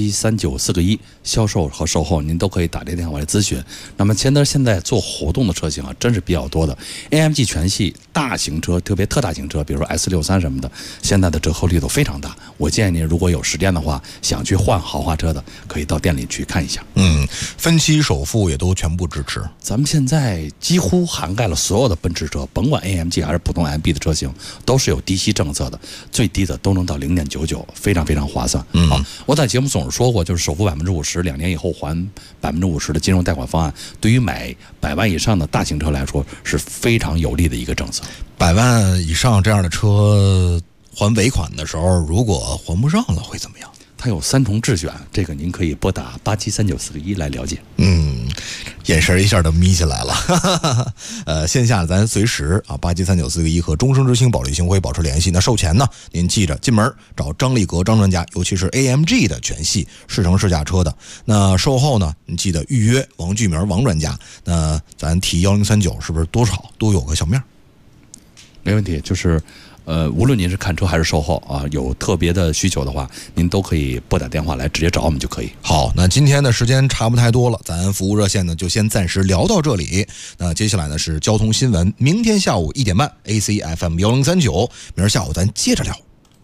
873941，销售和售后您都可以打这电话来咨询。那么现在做活动的车型啊，真是比较多的。AMG 全系大型车，特别特大型车，比如说 S63什么的，现在的折扣力度非常大。我建议您如果有时间的话，想去换豪华车的，可以到店里去看一下。 分期首付也都全部支持。 咱们现在几乎涵盖了所有的奔驰车，甭管 AMG 还是普通 MB 的车型，都是有低息政策的，最低的都能到0.99%，非常非常划算。我在节目总是说过，就是首付50%，2年以后还50%的金融贷款方案，对于买100万以上的大型车来说是非常有利的一个政策。 100万以上这样的车还尾款的时候，如果还不上了会怎么样？ 它有3重质选，这个您可以拨打873941来了解。 眼神一下都眯起来了。线下咱随时啊，873941和终生之星保利星辉保持联系。那售前呢，您记着进门找张立格张专家，尤其是 AMG 的全系试乘试驾车的。那售后呢，你记得预约王巨明王专家。那咱提1039是不是多少都有个小面？ 没问题，就是无论您是看车还是售后啊，有特别的需求的话，您都可以拨打电话来直接找我们就可以。 好，那今天的时间差不太多了，咱服务热线呢就先暂时聊到这里。那接下来呢是交通新闻，明天下午1点半 ACFM 1039，明儿下午咱接着聊。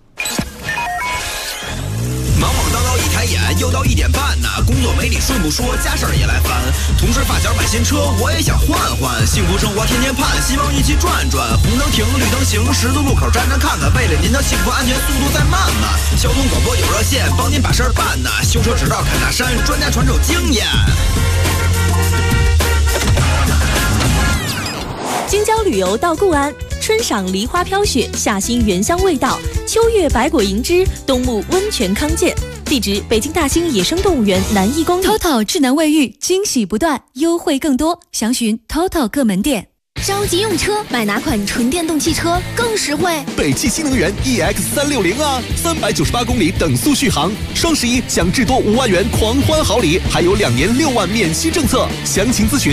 忙忙叨叨一抬眼，又到1点半呢。工作没你顺不说，家事儿也来烦。同事发小买新车，我也想换换。幸福生活天天盼，希望一起转转。红灯停，绿灯行，十字路口站站看看。为了您的幸福安全，速度再慢慢。交通广播有热线，帮您把事儿办呢。修车指导侃大山，专家传授经验。 京郊旅游到固安，春赏梨花飘雪，夏欣原香味道，秋月百果迎之，冬沐温泉康健。地址：北京大兴野生动物园南1公里。 TOTO 智能卫浴，惊喜不断，优惠更多，详询 TOTO 各门店。 着急用车，买哪款纯电动汽车更实惠？ 北汽新能源 EX360啊，398公里等速续航，双11享至多5万元狂欢好礼，还有2年6万免息政策。详情咨询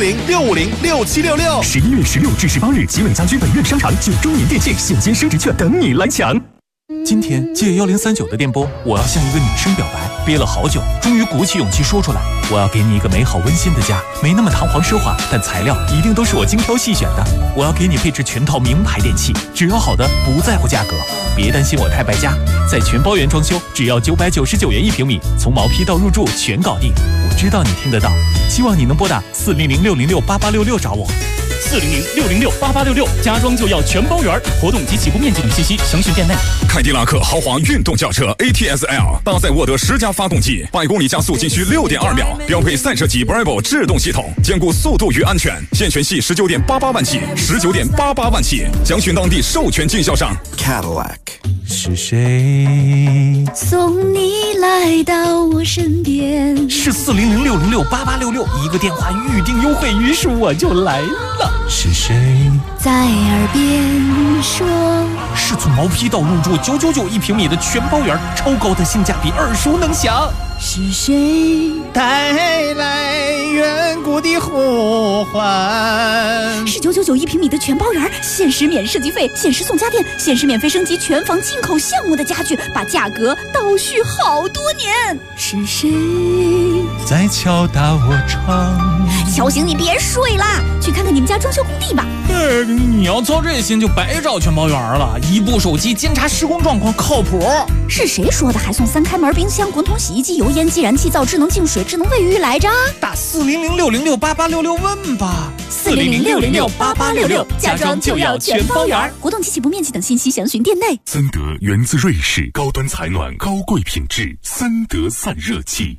400-650-6766。11月16至18日，吉伟家居本院商场9周年店庆现金升值券等你来抢。 今天借1039的电波，我要向一个女生表白，憋了好久，终于鼓起勇气说出来。我要给你一个美好温馨的家，没那么堂皇奢华，但材料一定都是我精挑细选的。我要给你配置全套名牌电器，只要好的，不在乎价格。别担心我太败家，在全包圆装修，只要999元1平米，从毛坯到入住全搞定。我知道你听得到，希望你能拨打400-606-8866找我。400-606-8866，家装就要全包圆。活动及起步面积等信息详询店内。 凯迪拉克豪华运动轿车 ATS-L 搭载沃德10加发动机，100公里加速仅需6.2秒，标配赛车级 Bravo 制动系统，兼顾速度与安全。现全系19.88万起，19.88万起，详询当地授权经销商。 Cadillac 是谁送你来到我身边？ 是400-606-8866，一个电话预定优惠，于是我就来了。是谁在耳边说？ 是从毛坯到入住9991平米的全包圆，超高的性价比，耳熟能详。 是谁带来远古的呼唤？ 是9991平米的全包圆，限时免设计费，限时送家电，限时免费升级全房进口项目的家具，把价格倒叙好多年。 是谁在敲打我窗？ 小醒，你别睡啦，去看看你们家装修工地吧。 你要操这心就白找全包圆了，一部手机监察施工状况靠谱。 是谁说的还送3开门冰箱、滚筒洗衣机、油烟机、燃气灶、智能净水、智能卫浴来着？ 打400-606-8866问吧。 400-606-8866，家装就要全包圆。活动及起步面积等信息详询店内。 森德源自瑞士，高端采暖，高贵品质，森德散热器。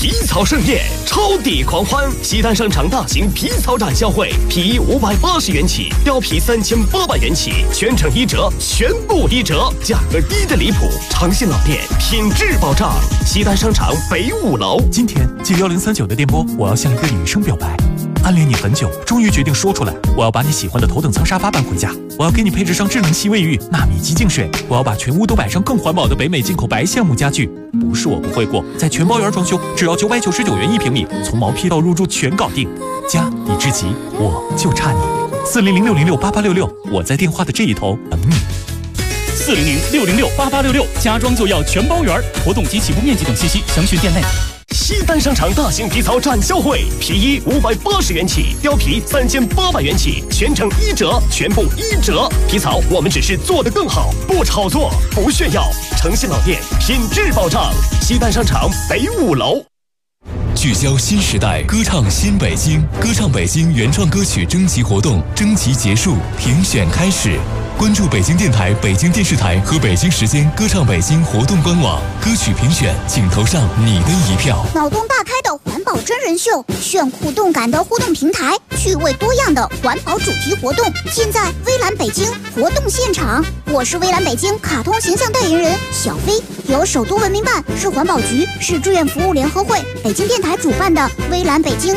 皮草盛宴，超抵狂欢！西单商场大型皮草展销会，皮衣580元起，貂皮3800元起，全程1折，全部1折，价格低的离谱。诚信老店，品质保障。西单商场北5楼。 今天借1039的电波，我要向一个女生表白。暗恋你很久，终于决定说出来。我要把你喜欢的头等舱沙发搬回家，我要给你配置上智能洗卫浴、纳米激净水，我要把全屋都摆上更环保的北美进口白橡木家具。不是我不会过，在全包园装修，只要999元1平米，从毛坯到入住全搞定。家已至齐，我就差你。400-606-8866，我在电话的这一头等你。400-606-8866，家装就要全包园，活动及起步面积等信息详询店内。 西单商场大型皮草展销会，皮衣580元起，貂皮3800元起，全程1折，全部1折。皮草我们只是做得更好，不炒作，不炫耀。诚信老店，品质保障。西单商场北5楼。 聚焦新时代，歌唱新北京，歌唱北京原创歌曲征集活动征集结束，评选开始。关注北京电台、北京电视台和北京时间歌唱北京活动官网，歌曲评选，请投上你的一票。 脑洞大开的环保真人秀，炫酷动感的互动平台，趣味多样的环保主题活动，尽在微蓝北京活动现场。我是微蓝北京卡通形象代言人小飞，由首都文明办、市环保局、市志愿服务联合会、北京电台主办的微蓝北京